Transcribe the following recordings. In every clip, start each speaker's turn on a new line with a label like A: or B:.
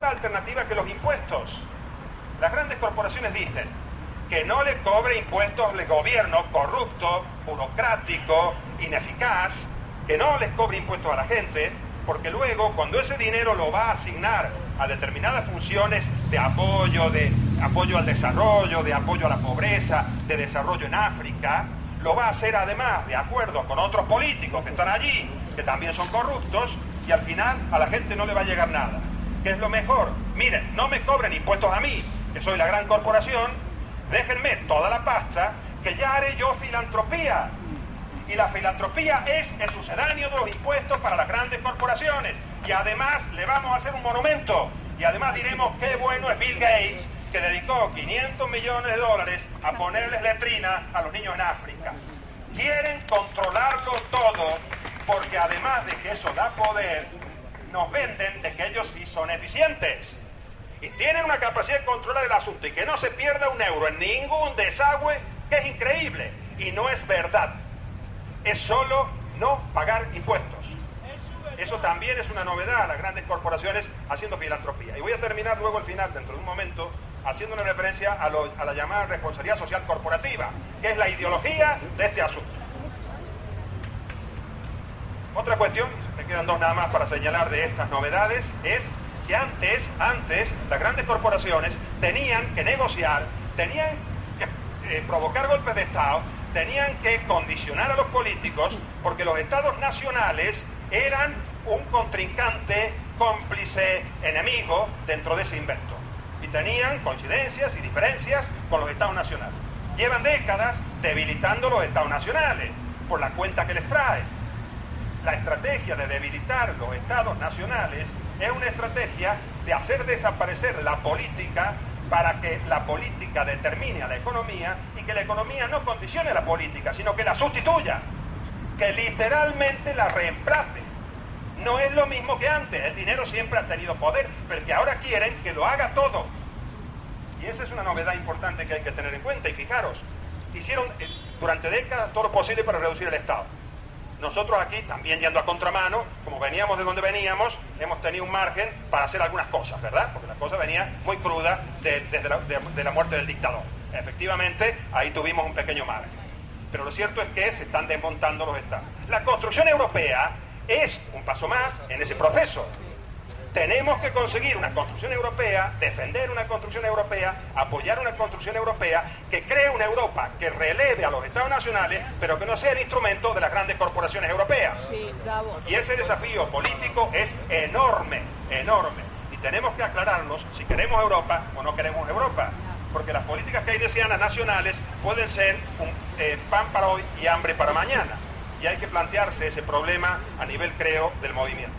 A: otra alternativa que los impuestos. Las grandes corporaciones dicen que no le cobre impuestos al gobierno corrupto, burocrático, ineficaz, que no les cobre impuestos a la gente, porque luego cuando ese dinero lo va a asignar a determinadas funciones de apoyo al desarrollo, de apoyo a la pobreza, de desarrollo en África, lo va a hacer además de acuerdo con otros políticos que están allí, que también son corruptos, y al final a la gente no le va a llegar nada. ¿Qué es lo mejor? Miren, no me cobren impuestos a mí, que soy la gran corporación, déjenme toda la pasta, que ya haré yo filantropía. Y la filantropía es el sucedáneo de los impuestos para las grandes corporaciones. Y además le vamos a hacer un monumento. Y además diremos qué bueno es Bill Gates, que dedicó 500 millones de dólares a ponerles letrina a los niños en África. Quieren controlarlo todo, porque además de que eso da poder, nos venden de que ellos sí son eficientes. Y tienen una capacidad de controlar el asunto y que no se pierda un euro en ningún desagüe, que es increíble. Y no es verdad. Es solo no pagar impuestos. Eso también es una novedad a las grandes corporaciones haciendo filantropía. Y voy a terminar luego al final, dentro de un momento, haciendo una referencia a la llamada responsabilidad social corporativa, que es la ideología de este asunto. Otra cuestión, me quedan dos nada más para señalar de estas novedades, es que antes las grandes corporaciones tenían que negociar, tenían que provocar golpes de Estado, tenían que condicionar a los políticos, porque los estados nacionales eran un contrincante, cómplice, enemigo dentro de ese invento. Y tenían coincidencias y diferencias con los estados nacionales. Llevan décadas debilitando los estados nacionales por la cuenta que les trae. La estrategia de debilitar los estados nacionales es una estrategia de hacer desaparecer la política para que la política determine a la economía y que la economía no condicione a la política, sino que la sustituya, que literalmente la reemplace. No es lo mismo que antes, el dinero siempre ha tenido poder, pero que ahora quieren que lo haga todo. Y esa es una novedad importante que hay que tener en cuenta. Y fijaros, hicieron durante décadas todo lo posible para reducir el Estado. Nosotros aquí, también yendo a contramano, como veníamos de donde veníamos, hemos tenido un margen para hacer algunas cosas, ¿verdad? Porque la cosa venía muy cruda de la muerte del dictador. Efectivamente, ahí tuvimos un pequeño margen. Pero lo cierto es que se están desmontando los estados. La construcción europea es un paso más en ese proceso. Tenemos que conseguir una construcción europea, defender una construcción europea, apoyar una construcción europea que cree una Europa que releve a los estados nacionales, pero que no sea el instrumento de las grandes corporaciones europeas. Sí, y ese desafío político es enorme, enorme. Y tenemos que aclararnos si queremos Europa o no queremos Europa. Porque las políticas keynesianas nacionales pueden ser un pan para hoy y hambre para mañana. Y hay que plantearse ese problema a nivel, creo, del movimiento.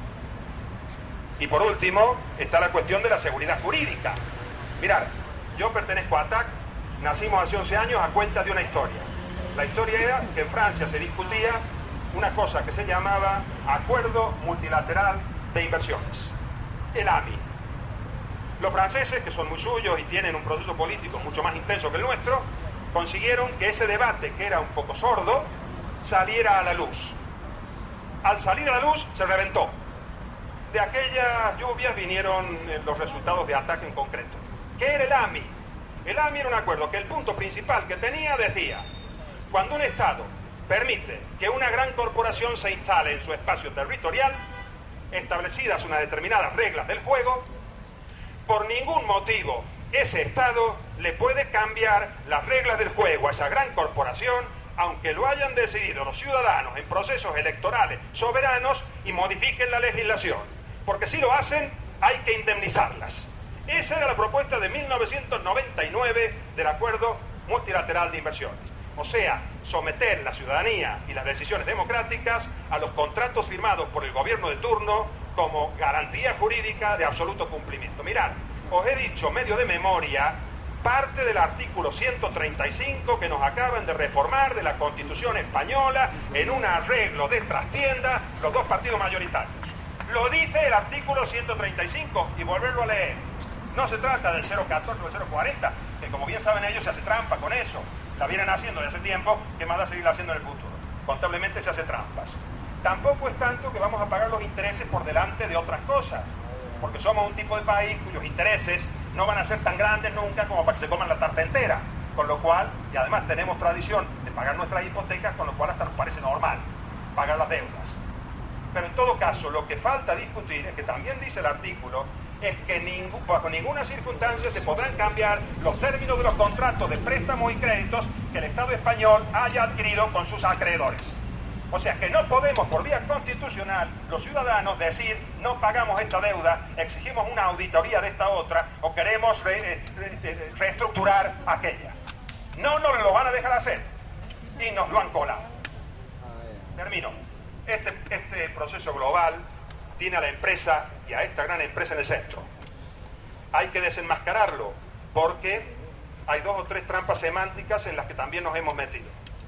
A: Y por último, está la cuestión de la seguridad jurídica. Mirad, yo pertenezco a ATTAC, nacimos hace 11 años a cuenta de una historia. La historia era que en Francia se discutía una cosa que se llamaba Acuerdo Multilateral de Inversiones, el AMI. Los franceses, que son muy suyos y tienen un proceso político mucho más intenso que el nuestro, consiguieron que ese debate, que era un poco sordo, saliera a la luz. Al salir a la luz, se reventó. De aquellas lluvias vinieron los resultados de ATTAC en concreto. ¿Qué era el AMI? El AMI era un acuerdo que el punto principal que tenía decía: cuando un Estado permite que una gran corporación se instale en su espacio territorial, establecidas unas determinadas reglas del juego, por ningún motivo ese Estado le puede cambiar las reglas del juego a esa gran corporación, aunque lo hayan decidido los ciudadanos en procesos electorales soberanos y modifiquen la legislación. Porque si lo hacen, hay que indemnizarlas. Esa era la propuesta de 1999 del Acuerdo Multilateral de Inversiones. O sea, someter la ciudadanía y las decisiones democráticas a los contratos firmados por el gobierno de turno como garantía jurídica de absoluto cumplimiento. Mirad, os he dicho medio de memoria parte del artículo 135 que nos acaban de reformar de la Constitución española en un arreglo de trastienda los dos partidos mayoritarios. Lo dice el artículo 135 y volverlo a leer. No se trata del 014 o del 040, que como bien saben ellos se hace trampa con eso. La vienen haciendo desde hace tiempo, que más va a seguir haciendo en el futuro. Contablemente se hace trampas. Tampoco es tanto que vamos a pagar los intereses por delante de otras cosas. porque somos un tipo de país cuyos intereses no van a ser tan grandes nunca como para que se coman la tarta entera, con lo cual, y además tenemos tradición de pagar nuestras hipotecas, con lo cual hasta nos parece normal pagar las deudas. Pero en todo caso, lo que falta discutir, es que también dice el artículo, es que bajo ninguna circunstancia se podrán cambiar los términos de los contratos de préstamos y créditos que el Estado español haya adquirido con sus acreedores. O sea que no podemos, por vía constitucional, los ciudadanos decir no pagamos esta deuda, exigimos una auditoría de esta otra o queremos reestructurar aquella. No nos lo van a dejar hacer y nos lo han colado. Termino. Este proceso global tiene a la empresa y a esta gran empresa en el centro. Hay que desenmascararlo porque hay 2 o 3 trampas semánticas en las que también nos hemos metido.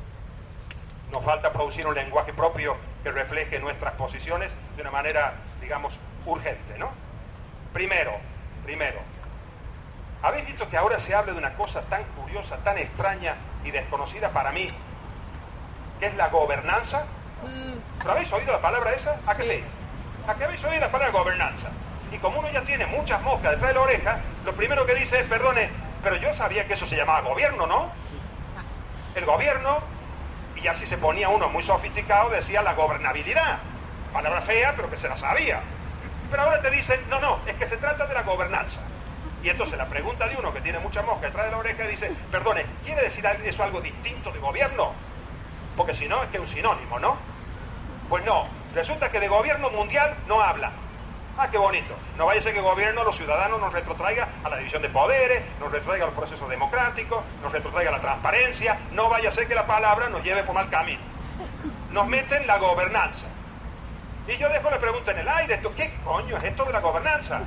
A: Nos falta producir un lenguaje propio que refleje nuestras posiciones de una manera, digamos, urgente, ¿no? Primero, ¿habéis visto que ahora se habla de una cosa tan curiosa, tan extraña y desconocida para mí, que es la gobernanza? ¿Pero habéis oído la palabra esa? ¿A qué sí? ¿A qué habéis oído la palabra gobernanza? Y como uno ya tiene muchas moscas detrás de la oreja, lo primero que dice es, perdone, pero yo sabía que eso se llamaba gobierno, ¿no? El gobierno... Y así se ponía uno muy sofisticado, decía la gobernabilidad. Palabra fea, pero que se la sabía. Pero ahora te dicen, no, es que se trata de la gobernanza. Y entonces la pregunta de uno que tiene mucha mosca detrás de la oreja dice, perdone, ¿quiere decir eso algo distinto de gobierno? Porque si no, es que es un sinónimo, ¿no? Pues no, resulta que de gobierno mundial no habla. Ah, qué bonito. No vaya a ser que el gobierno, los ciudadanos nos retrotraiga a la división de poderes, nos retrotraiga a los procesos democráticos, nos retrotraiga a la transparencia. No vaya a ser que la palabra nos lleve por mal camino. Nos meten la gobernanza. Y yo dejo la pregunta en el aire, ¿qué coño es esto de la gobernanza?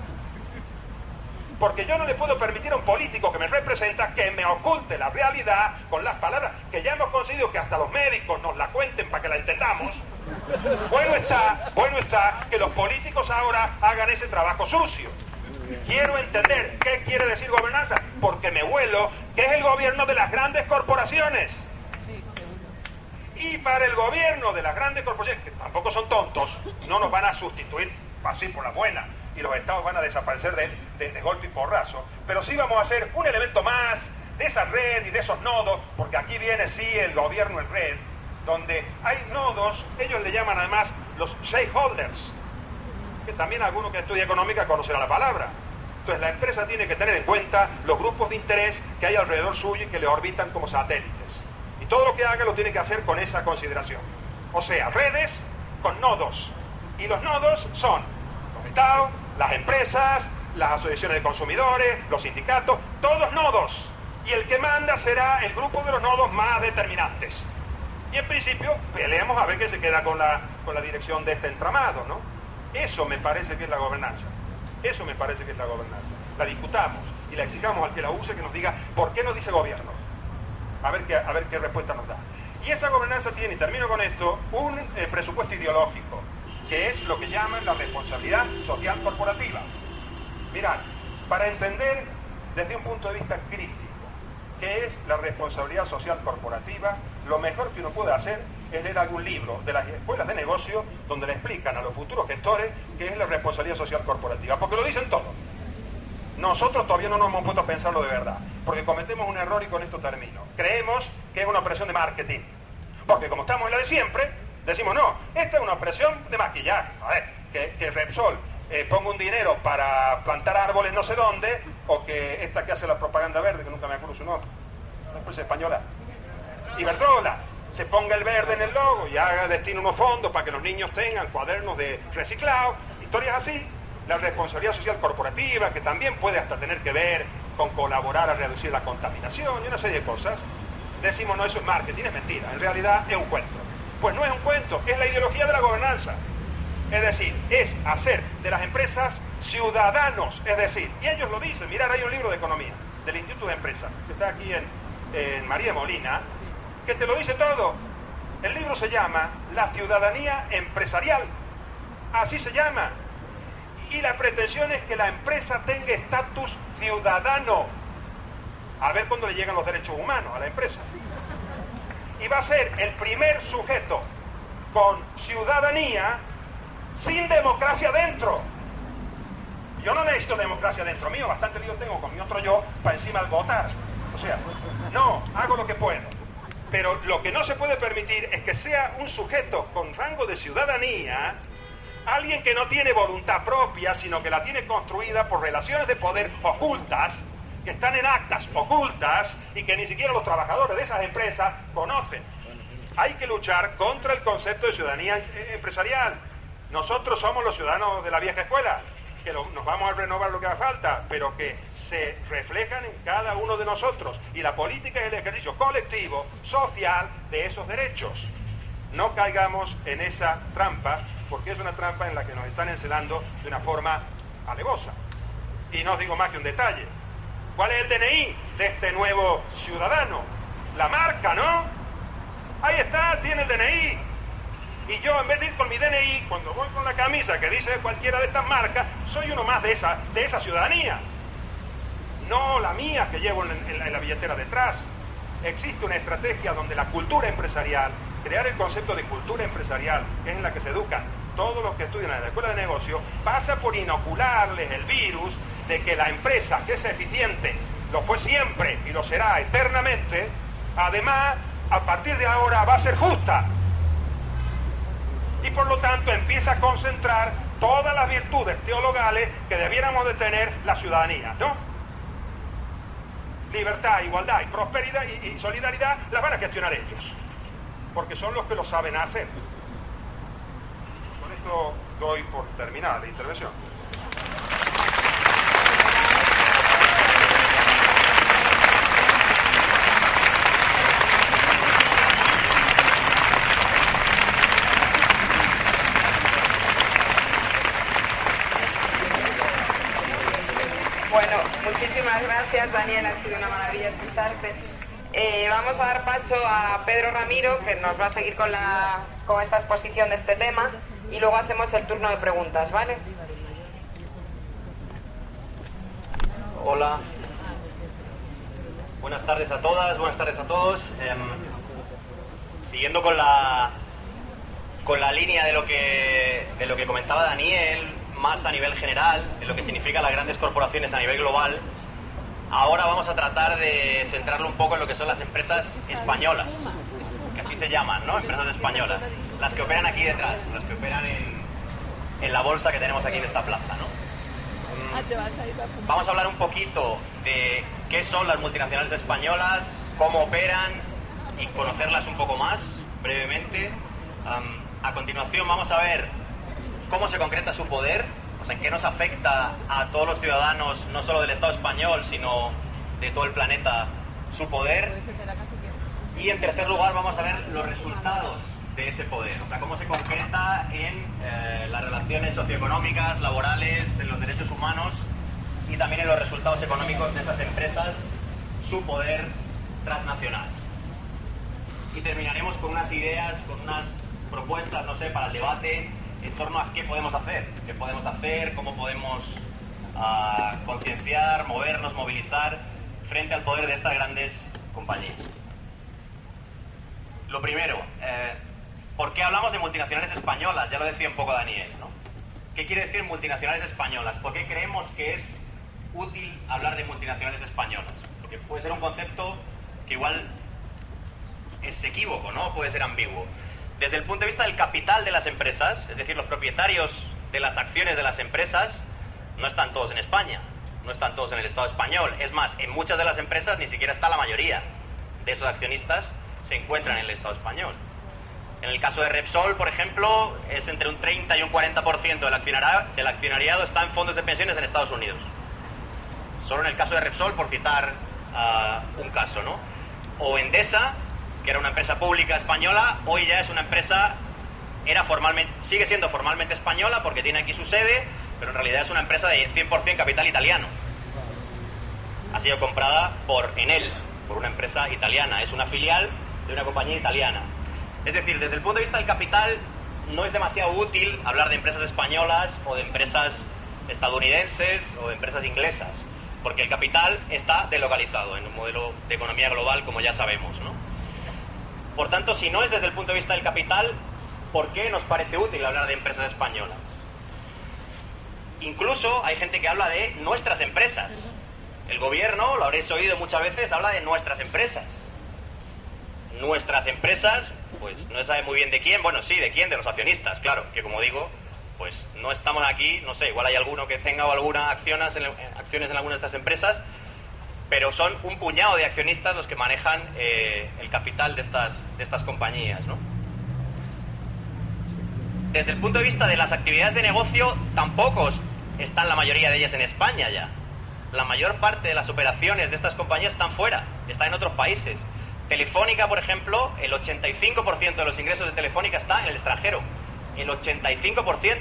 A: Porque yo no le puedo permitir a un político que me representa que me oculte la realidad con las palabras que ya hemos conseguido que hasta los médicos nos la cuenten para que la entendamos. Bueno está que los políticos ahora hagan ese trabajo sucio. Quiero entender qué quiere decir gobernanza, porque me huelo que es el gobierno de las grandes corporaciones. Y para el gobierno de las grandes corporaciones, que tampoco son tontos, no nos van a sustituir así por la buena, y los estados van a desaparecer de golpe y porrazo, pero sí vamos a ser un elemento más de esa red y de esos nodos, porque aquí viene sí el gobierno en red, donde hay nodos, ellos le llaman además los stakeholders, que también alguno que estudia económica conocerá la palabra. Entonces la empresa tiene que tener en cuenta los grupos de interés que hay alrededor suyo y que le orbitan como satélites. Y todo lo que haga lo tiene que hacer con esa consideración. O sea, redes con nodos. Y los nodos son los estados, las empresas, las asociaciones de consumidores, los sindicatos, todos nodos. Y el que manda será el grupo de los nodos más determinantes. Y en principio, peleamos a ver qué se queda con la dirección de este entramado, ¿no? Eso me parece que es la gobernanza. Eso me parece que es la gobernanza. La discutamos y la exijamos al que la use que nos diga por qué no dice gobierno. A ver qué respuesta nos da. Y esa gobernanza tiene, y termino con esto, un presupuesto ideológico, que es lo que llaman la responsabilidad social corporativa. Mirad, para entender desde un punto de vista crítico qué es la responsabilidad social corporativa, lo mejor que uno puede hacer es leer algún libro de las escuelas de negocio donde le explican a los futuros gestores qué es la responsabilidad social corporativa, porque lo dicen todo. Nosotros todavía no nos hemos puesto a pensarlo de verdad, porque cometemos un error y con esto termino. Creemos que es una operación de marketing, porque como estamos en la de siempre, decimos no, esta es una operación de maquillaje. A ver, que Repsol ponga un dinero para plantar árboles no sé dónde, o que esta que hace la propaganda verde, que nunca me acuerdo su nombre, una empresa española, Iberdrola, se ponga el verde en el logo y haga destino unos fondos para que los niños tengan cuadernos de reciclado, historias así. La responsabilidad social corporativa, que también puede hasta tener que ver con colaborar a reducir la contaminación y una serie de cosas. Decimos, no, eso es marketing, es mentira, en realidad es un cuento. Pues no es un cuento, es la ideología de la gobernanza. Es decir, es hacer de las empresas ciudadanos, es decir, y ellos lo dicen, mirad, hay un libro de economía del Instituto de Empresas, que está aquí en María Molina, que te lo dice todo. El libro se llama La ciudadanía empresarial, así se llama. Y la pretensión es que la empresa tenga estatus ciudadano. A ver cuándo le llegan los derechos humanos a la empresa. Y va a ser el primer sujeto con ciudadanía sin democracia dentro. Yo no necesito democracia dentro mío, bastante lío tengo con mi otro yo para encima del votar. O sea, no, hago lo que puedo. Pero lo que no se puede permitir es que sea un sujeto con rango de ciudadanía, alguien que no tiene voluntad propia, sino que la tiene construida por relaciones de poder ocultas, que están en actas ocultas y que ni siquiera los trabajadores de esas empresas conocen. Hay que luchar contra el concepto de ciudadanía empresarial. Nosotros somos los ciudadanos de la vieja escuela, que nos vamos a renovar lo que haga falta, pero que se reflejan en cada uno de nosotros. Y la política es el ejercicio colectivo, social, de esos derechos. No caigamos en esa trampa, porque es una trampa en la que nos están encelando de una forma alevosa. Y no os digo más que un detalle. ¿Cuál es el DNI de este nuevo ciudadano? La marca, ¿no? Ahí está, tiene el DNI. Y yo, en vez de ir con mi DNI, cuando voy con la camisa que dice cualquiera de estas marcas, soy uno más de esa ciudadanía. No la mía que llevo en la billetera detrás. Existe una estrategia donde la cultura empresarial, crear el concepto de cultura empresarial, que es en la que se educan todos los que estudian en la escuela de negocio, pasa por inocularles el virus de que la empresa que es eficiente lo fue siempre y lo será eternamente, además, a partir de ahora va a ser justa. Y por lo tanto empieza a concentrar todas las virtudes teologales que debiéramos de tener la ciudadanía, ¿no? Libertad, igualdad y prosperidad y solidaridad las van a gestionar ellos, porque son los que lo saben hacer. Con esto doy por terminada la intervención.
B: Bueno, muchísimas gracias, Daniel, ha sido una maravilla escucharte. Vamos a dar paso a Pedro Ramiro, que nos va a seguir con esta exposición de este tema, y luego hacemos el turno de preguntas, ¿vale?
C: Hola. Buenas tardes a todas, buenas tardes a todos. Siguiendo con la línea de lo que comentaba Daniel, más a nivel general, de lo que significan las grandes corporaciones a nivel global, ahora vamos a tratar de centrarlo un poco en lo que son las empresas españolas, que así se llaman, ¿no? Empresas españolas, las que operan aquí detrás, las que operan en la bolsa que tenemos aquí en esta plaza, ¿no? Vamos a hablar un poquito de qué son las multinacionales españolas, cómo operan y conocerlas un poco más, brevemente. A continuación vamos a ver cómo se concreta su poder, o sea, en qué nos afecta a todos los ciudadanos, no solo del Estado español, sino de todo el planeta, su poder. Y en tercer lugar vamos a ver los resultados de ese poder, o sea, cómo se concreta en las relaciones socioeconómicas, laborales, en los derechos humanos y también en los resultados económicos de estas empresas, su poder transnacional. Y terminaremos con unas ideas, con unas propuestas, no sé, para el debate en torno a qué podemos hacer, cómo podemos concienciar, movernos, movilizar frente al poder de estas grandes compañías. Lo primero, ¿por qué hablamos de multinacionales españolas? Ya lo decía un poco Daniel, ¿no? ¿Qué quiere decir multinacionales españolas? ¿Por qué creemos que es útil hablar de multinacionales españolas? Porque puede ser un concepto que igual es equívoco, ¿no? Puede ser ambiguo. Desde el punto de vista del capital de las empresas, es decir, los propietarios de las acciones de las empresas, no están todos en España, no están todos en el Estado español. Es más, en muchas de las empresas ni siquiera está la mayoría de esos accionistas se encuentran en el Estado español. En el caso de Repsol, por ejemplo, es entre un 30 y un 40% del accionariado está en fondos de pensiones en Estados Unidos. Solo en el caso de Repsol, por citar un caso, ¿no? O Endesa, que era una empresa pública española, hoy ya es una empresa, sigue siendo formalmente española porque tiene aquí su sede, pero en realidad es una empresa de 100% capital italiano. Ha sido comprada por Enel, por una empresa italiana, es una filial de una compañía italiana. Es decir, desde el punto de vista del capital, no es demasiado útil hablar de empresas españolas o de empresas estadounidenses o de empresas inglesas, porque el capital está delocalizado en un modelo de economía global, como ya sabemos, ¿no? Por tanto, si no es desde el punto de vista del capital, ¿por qué nos parece útil hablar de empresas españolas? Incluso hay gente que habla de nuestras empresas. El gobierno, lo habréis oído muchas veces, habla de nuestras empresas. Nuestras empresas, pues no se sabe muy bien de quién. Bueno, sí, de quién, de los accionistas, claro, que como digo, pues no estamos aquí, no sé, igual hay alguno que tenga alguna acciones en alguna de estas empresas, pero son un puñado de accionistas los que manejan el capital de estas compañías, ¿no? Desde el punto de vista de las actividades de negocio, tampoco están la mayoría de ellas en España ya. La mayor parte de las operaciones de estas compañías están fuera, están en otros países. Telefónica, por ejemplo, el 85% de los ingresos de Telefónica está en el extranjero. El 85%.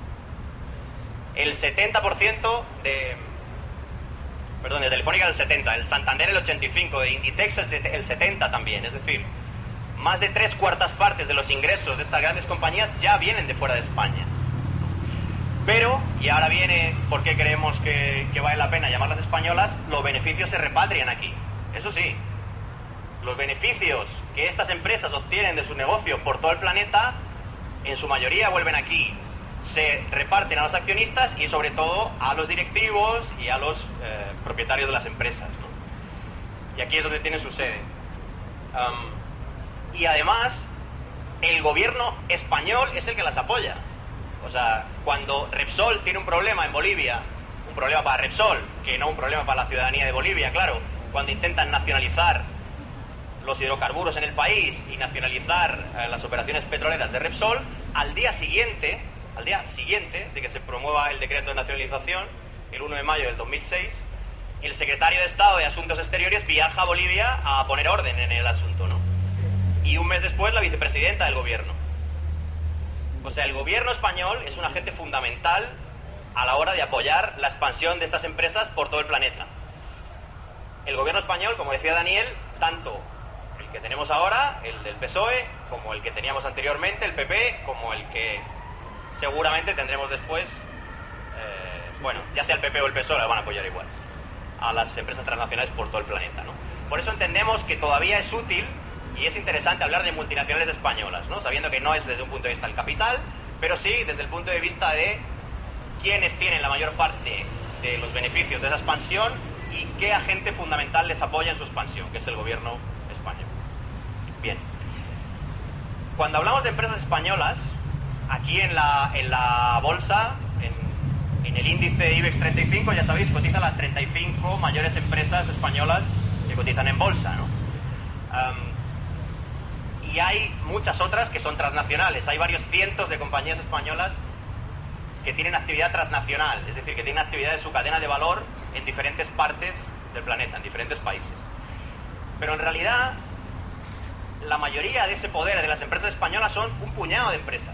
C: El 70% de Telefónica el 70%, el Santander el 85%, de Inditex el 70% también. Es decir, más de 3/4 partes de los ingresos de estas grandes compañías ya vienen de fuera de España. Pero, y ahora viene por qué creemos que vale la pena llamarlas españolas, los beneficios se repatrian aquí. Eso sí, los beneficios que estas empresas obtienen de sus negocios por todo el planeta, en su mayoría vuelven aquí, se reparten a los accionistas y sobre todo a los directivos y a los propietarios de las empresas, ¿no? Y aquí es donde tiene su sede. Y además, el gobierno español es el que las apoya. O sea, cuando Repsol tiene un problema en Bolivia, un problema para Repsol, que no un problema para la ciudadanía de Bolivia, claro, cuando intentan nacionalizar los hidrocarburos en el país y nacionalizar las operaciones petroleras de Repsol, al día siguiente de que se promueva el decreto de nacionalización, el 1 de mayo del 2006, el secretario de Estado de Asuntos Exteriores viaja a Bolivia a poner orden en el asunto, ¿no? Y un mes después la vicepresidenta del gobierno. O sea, el gobierno español es un agente fundamental a la hora de apoyar la expansión de estas empresas por todo el planeta. El gobierno español, como decía Daniel, tanto el que tenemos ahora, el del PSOE, como el que teníamos anteriormente, el PP, como el que seguramente tendremos después, bueno, ya sea el PP o el PSOE, la van a apoyar igual a las empresas transnacionales por todo el planeta, ¿no? Por eso entendemos que todavía es útil y es interesante hablar de multinacionales españolas, ¿no? Sabiendo que no es desde un punto de vista del capital, pero sí desde el punto de vista de quiénes tienen la mayor parte de los beneficios de esa expansión y qué agente fundamental les apoya en su expansión, que es el gobierno español. Bien. Cuando hablamos de empresas españolas, aquí en la bolsa, en el índice IBEX 35, ya sabéis, cotizan las 35 mayores empresas españolas que cotizan en bolsa, ¿no? Y hay muchas otras que son transnacionales. Hay varios cientos de compañías españolas que tienen actividad transnacional, es decir, que tienen actividad de su cadena de valor en diferentes partes del planeta, en diferentes países. Pero en realidad, la mayoría de ese poder de las empresas españolas son un puñado de empresas.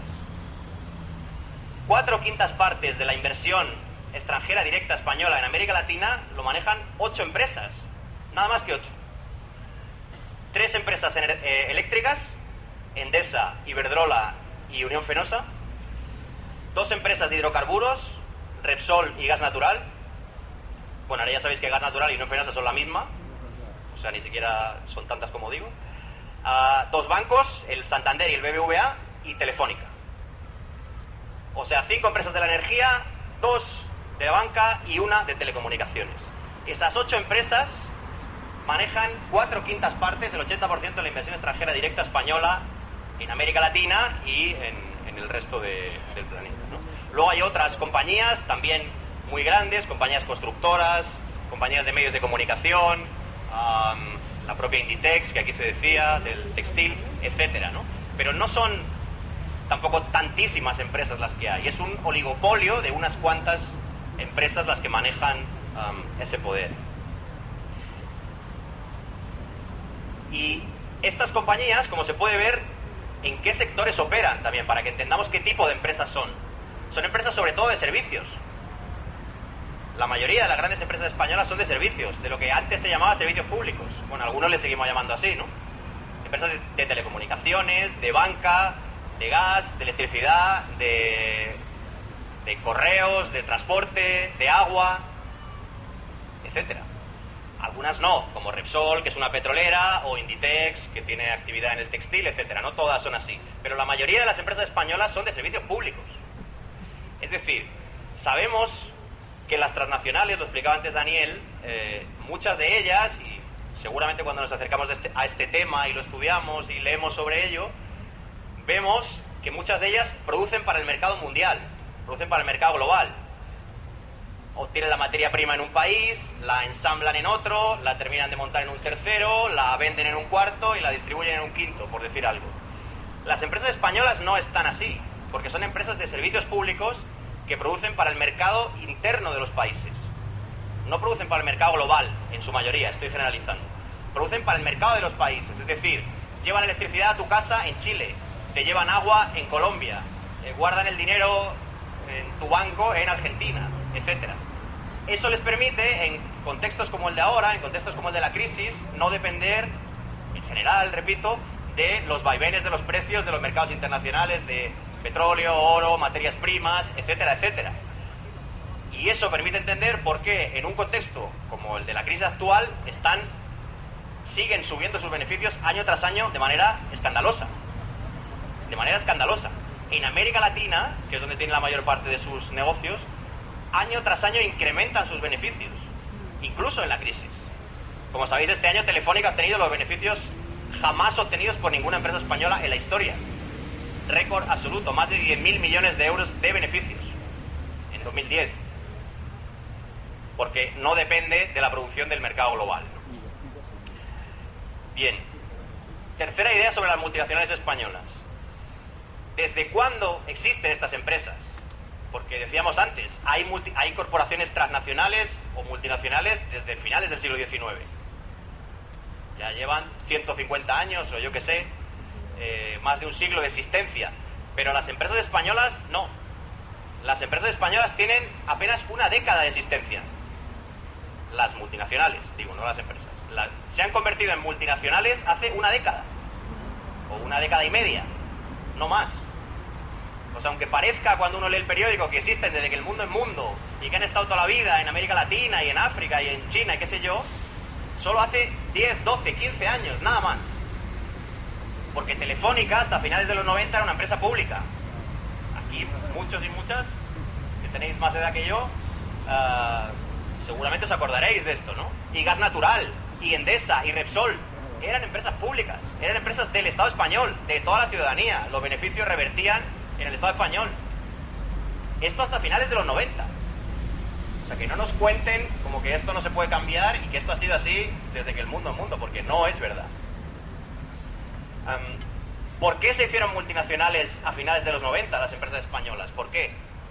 C: 4/5 partes de la inversión extranjera directa española en América Latina lo manejan 8 empresas, nada más que 8. 3 empresas eléctricas, Endesa, Iberdrola y Unión Fenosa. 2 empresas de hidrocarburos, Repsol y Gas Natural. Bueno, ahora ya sabéis que Gas Natural y Unión Fenosa son la misma, o sea, ni siquiera son tantas como digo. 2 bancos, el Santander y el BBVA, y Telefónica. O sea, 5 empresas de la energía, 2 de banca y 1 de telecomunicaciones. Esas 8 empresas manejan 4/5 partes, el 80% de la inversión extranjera directa española en América Latina y en el resto del planeta, ¿no? Luego hay otras compañías también muy grandes, compañías constructoras, compañías de medios de comunicación, la propia Inditex, que aquí se decía, del textil, etcétera, ¿no? Pero no son tampoco tantísimas empresas las que hay. Es un oligopolio de unas cuantas empresas las que manejan ese poder. Y estas compañías, como se puede ver, en qué sectores operan también, para que entendamos qué tipo de empresas son. Son empresas sobre todo de servicios. La mayoría de las grandes empresas españolas son de servicios, de lo que antes se llamaba servicios públicos. Bueno, algunos les seguimos llamando así, ¿no? Empresas de telecomunicaciones, de banca, de gas, de electricidad, de correos, de transporte, de agua, etcétera. Algunas no, como Repsol, que es una petrolera, o Inditex, que tiene actividad en el textil, etcétera. No todas son así, pero la mayoría de las empresas españolas son de servicios públicos. Es decir, Sabemos que las transnacionales, lo explicaba antes Daniel, muchas de ellas, y seguramente cuando nos acercamos a este tema y lo estudiamos y leemos sobre ello, vemos que muchas de ellas producen para el mercado mundial, producen para el mercado global. Obtienen la materia prima en un país, la ensamblan en otro, la terminan de montar en un tercero, la venden en un cuarto y la distribuyen en un quinto, por decir algo. Las empresas españolas no están así, porque son empresas de servicios públicos que producen para el mercado interno de los países. No producen para el mercado global, en su mayoría, estoy generalizando. Producen para el mercado de los países, es decir, llevan electricidad a tu casa en Chile, te llevan agua en Colombia, guardan el dinero en tu banco en Argentina, etcétera. Eso les permite, en contextos como el de ahora, en contextos como el de la crisis, no depender, en general, repito, de los vaivenes de los precios de los mercados internacionales de petróleo, oro, materias primas, etcétera, etcétera. Y eso permite entender por qué en un contexto como el de la crisis actual siguen subiendo sus beneficios año tras año de manera escandalosa. De manera escandalosa. En América Latina, que es donde tienen la mayor parte de sus negocios, año tras año incrementan sus beneficios, incluso en la crisis. Como sabéis, este año Telefónica ha obtenido los beneficios jamás obtenidos por ninguna empresa española en la historia. Récord absoluto, más de 10.000 millones de euros de beneficios en 2010. Porque no depende de la producción del mercado global. Bien. Tercera idea sobre las multinacionales españolas. ¿Desde cuándo existen estas empresas? Porque decíamos antes, hay corporaciones transnacionales o multinacionales desde finales del siglo XIX. Ya llevan 150 años, o yo qué sé, más de un siglo de existencia. Pero las empresas españolas no. Las empresas españolas tienen apenas una década de existencia. Las multinacionales, digo, no las empresas. Se han convertido en multinacionales hace una década. O una década y media. No más. Pues aunque parezca cuando uno lee el periódico que existen desde que el mundo es mundo y que han estado toda la vida en América Latina y en África y en China y qué sé yo, solo hace 10, 12, 15 años, nada más. Porque Telefónica hasta finales de los 90 era una empresa pública. Aquí muchos y muchas que tenéis más edad que yo, seguramente os acordaréis de esto, ¿no? Y Gas Natural, y Endesa, y Repsol, eran empresas públicas, eran empresas del Estado español, de toda la ciudadanía. Los beneficios revertían en el Estado español. Esto hasta finales de los 90. O sea, que no nos cuenten como que esto no se puede cambiar y que esto ha sido así desde que el mundo es mundo, porque no es verdad. ¿Por qué se hicieron multinacionales a finales de los 90 las empresas españolas? ¿Por qué?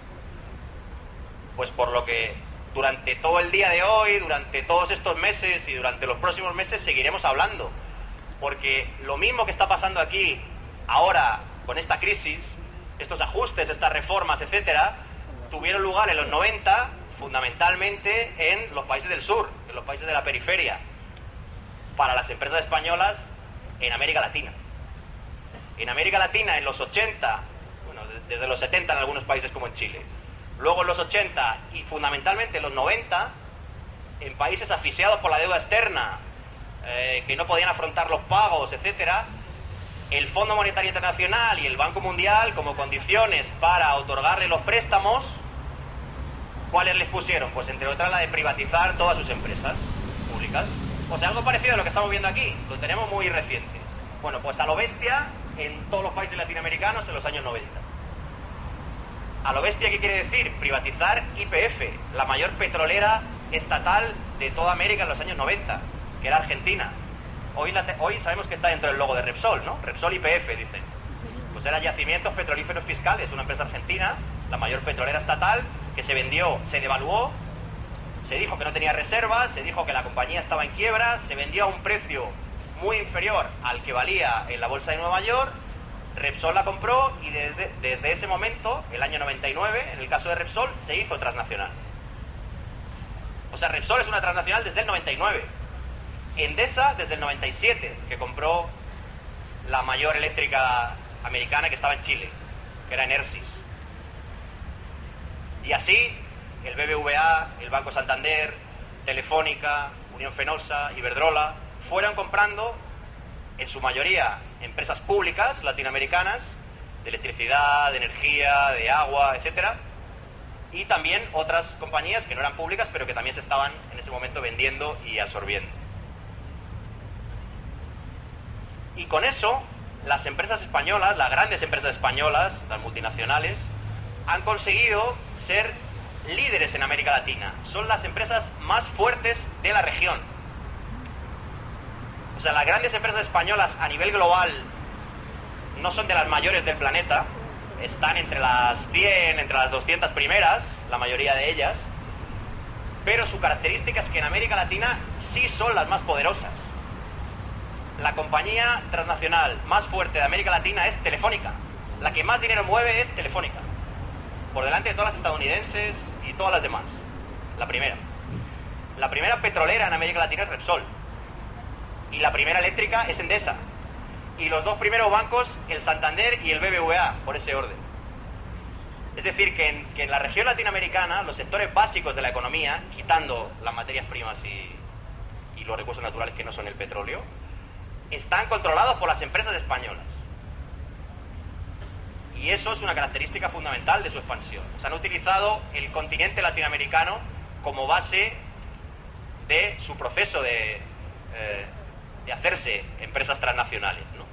C: Pues por lo que durante todo el día de hoy, durante todos estos meses y durante los próximos meses seguiremos hablando. Porque lo mismo que está pasando aquí ahora con esta crisis, estos ajustes, estas reformas, etcétera, tuvieron lugar en los 90 fundamentalmente en los países del sur, en los países de la periferia, para las empresas españolas en América Latina. En América Latina, en los 80, bueno, desde los 70 en algunos países como en Chile, luego en los 80 y fundamentalmente en los 90, en países asfixiados por la deuda externa, que no podían afrontar los pagos, etcétera, el Fondo Monetario Internacional y el Banco Mundial, como condiciones para otorgarle los préstamos, ¿cuáles les pusieron? Pues entre otras la de privatizar todas sus empresas públicas. O sea, algo parecido a lo que estamos viendo aquí, lo tenemos muy reciente. Bueno, pues a lo bestia en todos los países latinoamericanos en los años 90. A lo bestia, ¿qué quiere decir? Privatizar YPF, la mayor petrolera estatal de toda América en los años 90, que era Argentina. Hoy sabemos que está dentro del logo de Repsol, ¿no? Repsol YPF, dicen. Pues era Yacimientos Petrolíferos Fiscales, una empresa argentina, la mayor petrolera estatal, que se vendió, se devaluó, se dijo que no tenía reservas, se dijo que la compañía estaba en quiebra, se vendió a un precio muy inferior al que valía en la bolsa de Nueva York. Repsol la compró y desde ese momento, el año 99, en el caso de Repsol, se hizo transnacional. O sea, Repsol es una transnacional desde el 99. Endesa desde el 97, que compró la mayor eléctrica americana que estaba en Chile, que era Enersys. Y así, el BBVA, el Banco Santander, Telefónica, Unión Fenosa, Iberdrola, fueron comprando, en su mayoría, empresas públicas latinoamericanas, de electricidad, de energía, de agua, etcétera, y también otras compañías que no eran públicas, pero que también se estaban en ese momento vendiendo y absorbiendo. Y con eso, las empresas españolas, las grandes empresas españolas, las multinacionales, han conseguido ser líderes en América Latina. Son las empresas más fuertes de la región. O sea, las grandes empresas españolas a nivel global no son de las mayores del planeta, están entre las 100, entre las 200 primeras, la mayoría de ellas, pero su característica es que en América Latina sí son las más poderosas. La compañía transnacional más fuerte de América Latina es Telefónica. La que más dinero mueve es Telefónica, por delante de todas las estadounidenses y todas las demás. La primera petrolera en América Latina es Repsol, y la primera eléctrica es Endesa, y los dos primeros bancos, el Santander y el BBVA, por ese orden. Es decir, que en la región latinoamericana los sectores básicos de la economía, quitando las materias primas y los recursos naturales que no son el petróleo, están controlados por las empresas españolas. Y eso es una característica fundamental de su expansión. Se han utilizado el continente latinoamericano como base de su proceso de hacerse empresas transnacionales, ¿no?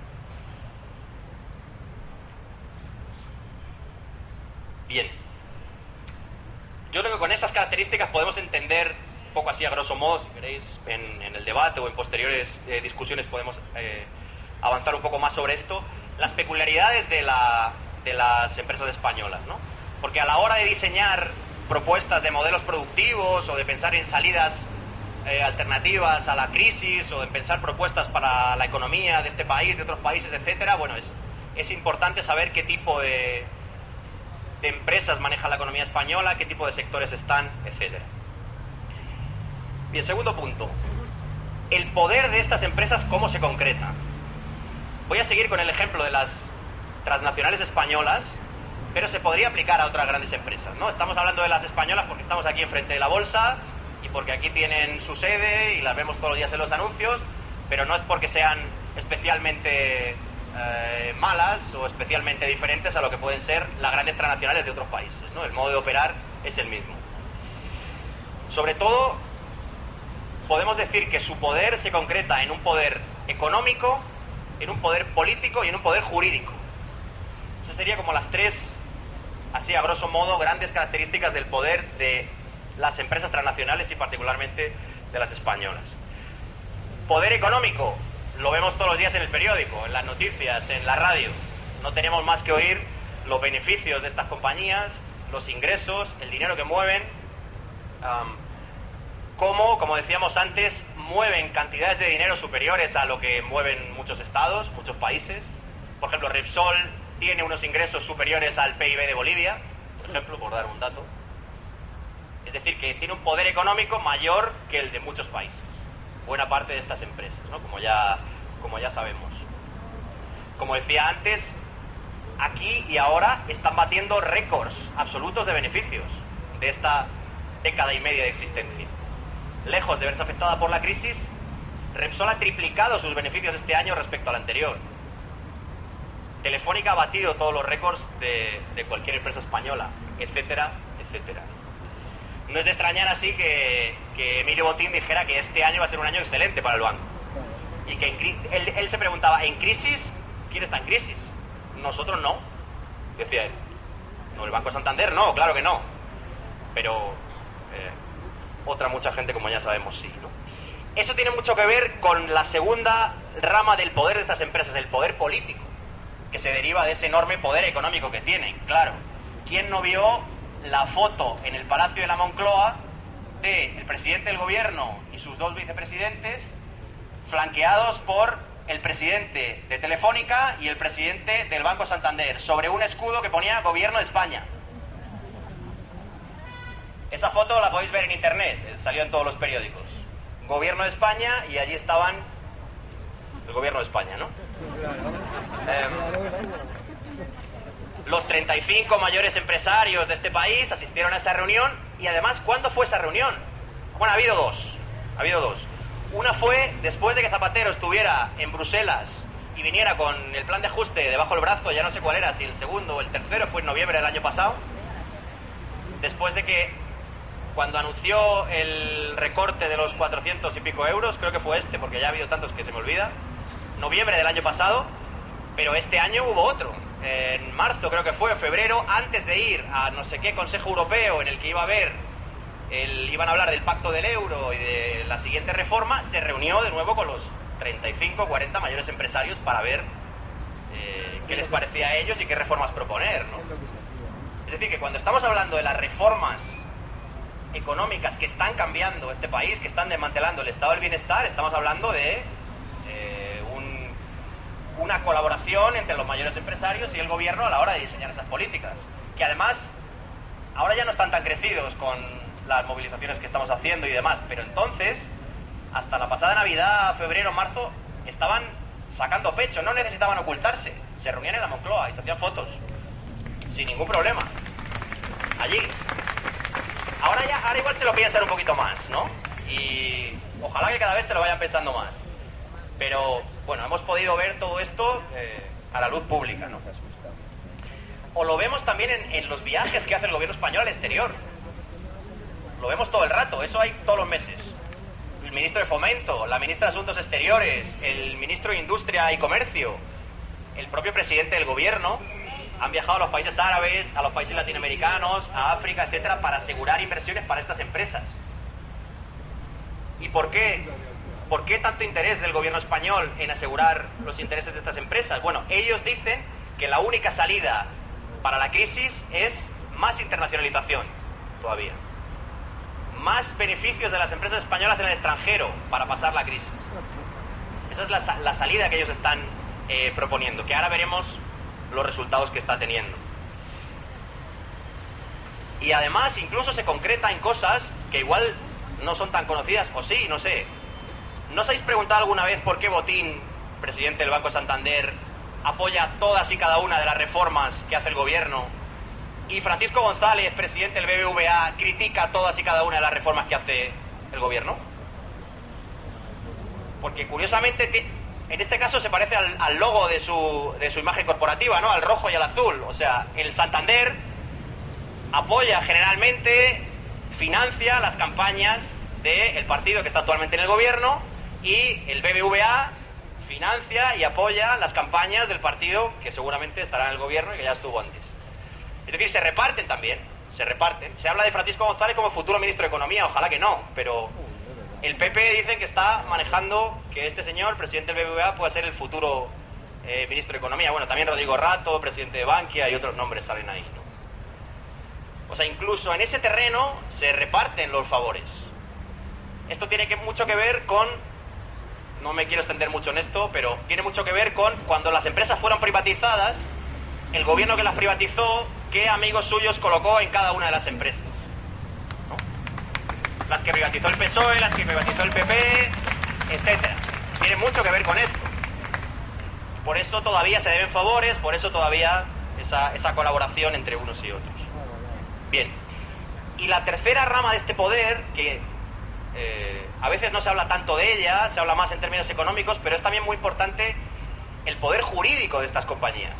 C: Bien. Yo creo que con esas características podemos entender, un poco así a grosso modo, si queréis, en el debate o en posteriores discusiones podemos avanzar un poco más sobre esto, las peculiaridades de las empresas españolas, ¿no? Porque a la hora de diseñar propuestas de modelos productivos o de pensar en salidas alternativas a la crisis o de pensar propuestas para la economía de este país, de otros países, etcétera, bueno, es importante saber qué tipo de empresas maneja la economía española, qué tipo de sectores están, etcétera. Bien, segundo punto. El poder de estas empresas, ¿cómo se concreta? Voy a seguir con el ejemplo de las transnacionales españolas, pero se podría aplicar a otras grandes empresas, ¿no? Estamos hablando de las españolas porque estamos aquí enfrente de la bolsa y porque aquí tienen su sede y las vemos todos los días en los anuncios, pero no es porque sean especialmente malas o especialmente diferentes a lo que pueden ser las grandes transnacionales de otros países, ¿no? El modo de operar es el mismo. Sobre todo, podemos decir que su poder se concreta en un poder económico, en un poder político y en un poder jurídico. Esas serían como las tres, así a grosso modo, grandes características del poder de las empresas transnacionales y particularmente de las españolas. Poder económico, lo vemos todos los días en el periódico, en las noticias, en la radio. No tenemos más que oír los beneficios de estas compañías, los ingresos, el dinero que mueven, cómo, como decíamos antes, mueven cantidades de dinero superiores a lo que mueven muchos estados, muchos países. Por ejemplo, Repsol tiene unos ingresos superiores al PIB de Bolivia, por ejemplo, por dar un dato. Es decir, que tiene un poder económico mayor que el de muchos países. Buena parte de estas empresas, ¿no? Como ya sabemos. Como decía antes, aquí y ahora están batiendo récords absolutos de beneficios de esta década y media de existencia. Lejos de verse afectada por la crisis, Repsol ha triplicado sus beneficios este año respecto al anterior. Telefónica ha batido todos los récords de cualquier empresa española, etcétera, etcétera. No es de extrañar así que Emilio Botín dijera que este año va a ser un año excelente para el banco. Y que él se preguntaba, ¿en crisis? ¿Quién está en crisis? Nosotros no, decía él. No, el Banco Santander no, claro que no. Pero otra mucha gente, como ya sabemos, sí, ¿no? Eso tiene mucho que ver con la segunda rama del poder de estas empresas, el poder político, que se deriva de ese enorme poder económico que tienen, claro. ¿Quién no vio la foto en el Palacio de la Moncloa del presidente del gobierno y sus dos vicepresidentes flanqueados por el presidente de Telefónica y el presidente del Banco Santander sobre un escudo que ponía Gobierno de España? Esa foto la podéis ver en internet, salió en todos los periódicos. Gobierno de España, y allí estaban el Gobierno de España, ¿no? Los 35 mayores empresarios de este país asistieron a esa reunión. Y además, ¿cuándo fue esa reunión? Bueno, ha habido dos. Una fue después de que Zapatero estuviera en Bruselas y viniera con el plan de ajuste debajo del brazo, ya no sé cuál era, si el segundo o el tercero, fue en noviembre del año pasado. después de que, cuando anunció el recorte de los 400 y pico euros, creo que fue este, porque ya ha habido tantos que se me olvida, noviembre del año pasado, pero este año hubo otro, en marzo creo que fue, o febrero, antes de ir a no sé qué Consejo Europeo en el que iba a haber, iban a hablar del pacto del euro y de la siguiente reforma, se reunió de nuevo con los 35, 40 mayores empresarios para ver qué les parecía a ellos y qué reformas proponer, ¿no? Es decir, que cuando estamos hablando de las reformas económicas que están cambiando este país, que están desmantelando el estado del bienestar, estamos hablando de una colaboración entre los mayores empresarios y el gobierno a la hora de diseñar esas políticas, que además ahora ya no están tan crecidos con las movilizaciones que estamos haciendo y demás, pero entonces, hasta la pasada Navidad, febrero, marzo, estaban sacando pecho, no necesitaban ocultarse, se reunían en la Moncloa y se hacían fotos sin ningún problema allí. Ahora igual se lo piensan un poquito más, ¿no? Y ojalá que cada vez se lo vayan pensando más. Pero, bueno, hemos podido ver todo esto a la luz pública, ¿no? O lo vemos también en los viajes que hace el gobierno español al exterior. Lo vemos todo el rato, eso hay todos los meses. El ministro de Fomento, la ministra de Asuntos Exteriores, el ministro de Industria y Comercio, el propio presidente del gobierno, han viajado a los países árabes, a los países latinoamericanos, a África, etcétera, para asegurar inversiones para estas empresas. ¿Y por qué? ¿Por qué tanto interés del gobierno español en asegurar los intereses de estas empresas? Bueno, ellos dicen que la única salida para la crisis es más internacionalización, todavía. Más beneficios de las empresas españolas en el extranjero para pasar la crisis. Esa es la salida que ellos están proponiendo, que ahora veremos los resultados que está teniendo. Y además incluso se concreta en cosas que igual no son tan conocidas, o sí, no sé. ¿No os habéis preguntado alguna vez por qué Botín, presidente del Banco Santander, apoya todas y cada una de las reformas que hace el gobierno? Y Francisco González, presidente del BBVA, critica todas y cada una de las reformas que hace el gobierno. Porque curiosamente, en este caso se parece al logo de su imagen corporativa, ¿no? Al rojo y al azul. O sea, el Santander apoya generalmente, financia las campañas del partido que está actualmente en el gobierno, y el BBVA financia y apoya las campañas del partido que seguramente estará en el gobierno y que ya estuvo antes. Es decir, se reparten también, se reparten. Se habla de Francisco González como futuro ministro de Economía, ojalá que no, pero el PP dicen que está manejando que este señor, presidente del BBVA, pueda ser el futuro ministro de Economía. Bueno, también Rodrigo Rato, presidente de Bankia, y otros nombres salen ahí, ¿no? O sea, incluso en ese terreno se reparten los favores. Esto tiene mucho que ver con, no me quiero extender mucho en esto, pero tiene mucho que ver con cuando las empresas fueron privatizadas, el gobierno que las privatizó, qué amigos suyos colocó en cada una de las empresas, ¿no? Las que privatizó el PSOE, las que privatizó el PP, etcétera. Tiene mucho que ver con esto. Por eso todavía se deben favores, por eso todavía esa colaboración entre unos y otros. Bien. Y la tercera rama de este poder, que a veces no se habla tanto de ella, se habla más en términos económicos, pero es también muy importante el poder jurídico de estas compañías.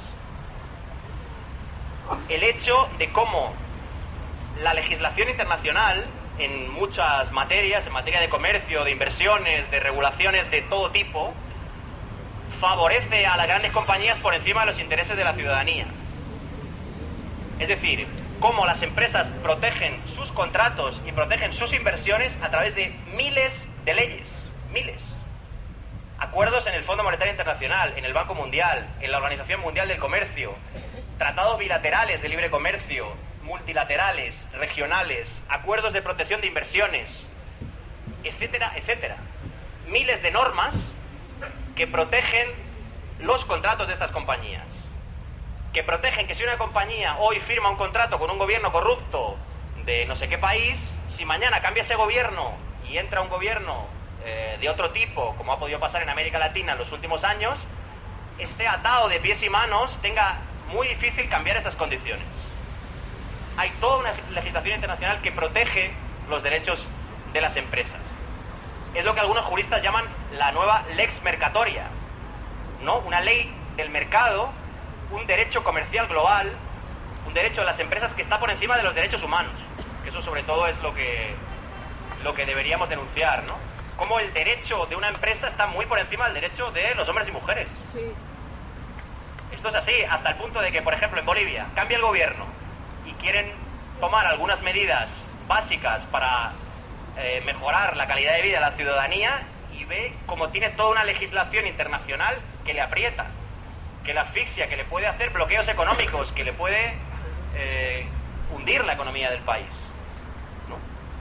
C: El hecho de cómo la legislación internacional en muchas materias, en materia de comercio, de inversiones, de regulaciones de todo tipo, favorece a las grandes compañías por encima de los intereses de la ciudadanía. Es decir, cómo las empresas protegen sus contratos y protegen sus inversiones a través de miles de leyes, miles. Acuerdos en el Fondo Monetario Internacional, en el Banco Mundial, en la Organización Mundial del Comercio, tratados bilaterales de libre comercio, multilaterales, regionales, acuerdos de protección de inversiones, etcétera, etcétera. Miles de normas que protegen los contratos de estas compañías. Que protegen que si una compañía hoy firma un contrato con un gobierno corrupto de no sé qué país, si mañana cambia ese gobierno y entra un gobierno de otro tipo, como ha podido pasar en América Latina en los últimos años, esté atado de pies y manos, tenga muy difícil cambiar esas condiciones. Hay toda una legislación internacional que protege los derechos de las empresas. Es lo que algunos juristas llaman la nueva lex mercatoria, ¿no? Una ley del mercado, un derecho comercial global, un derecho de las empresas que está por encima de los derechos humanos. que eso sobre todo es lo que deberíamos denunciar, ¿no? Cómo el derecho de una empresa está muy por encima del derecho de los hombres y mujeres.
D: Sí.
C: Esto es así, hasta el punto de que, por ejemplo, en Bolivia cambia el gobierno y quieren tomar algunas medidas básicas para mejorar la calidad de vida de la ciudadanía, y ve como tiene toda una legislación internacional que le aprieta, que le asfixia, que le puede hacer bloqueos económicos, que le puede hundir la economía del país, ¿no?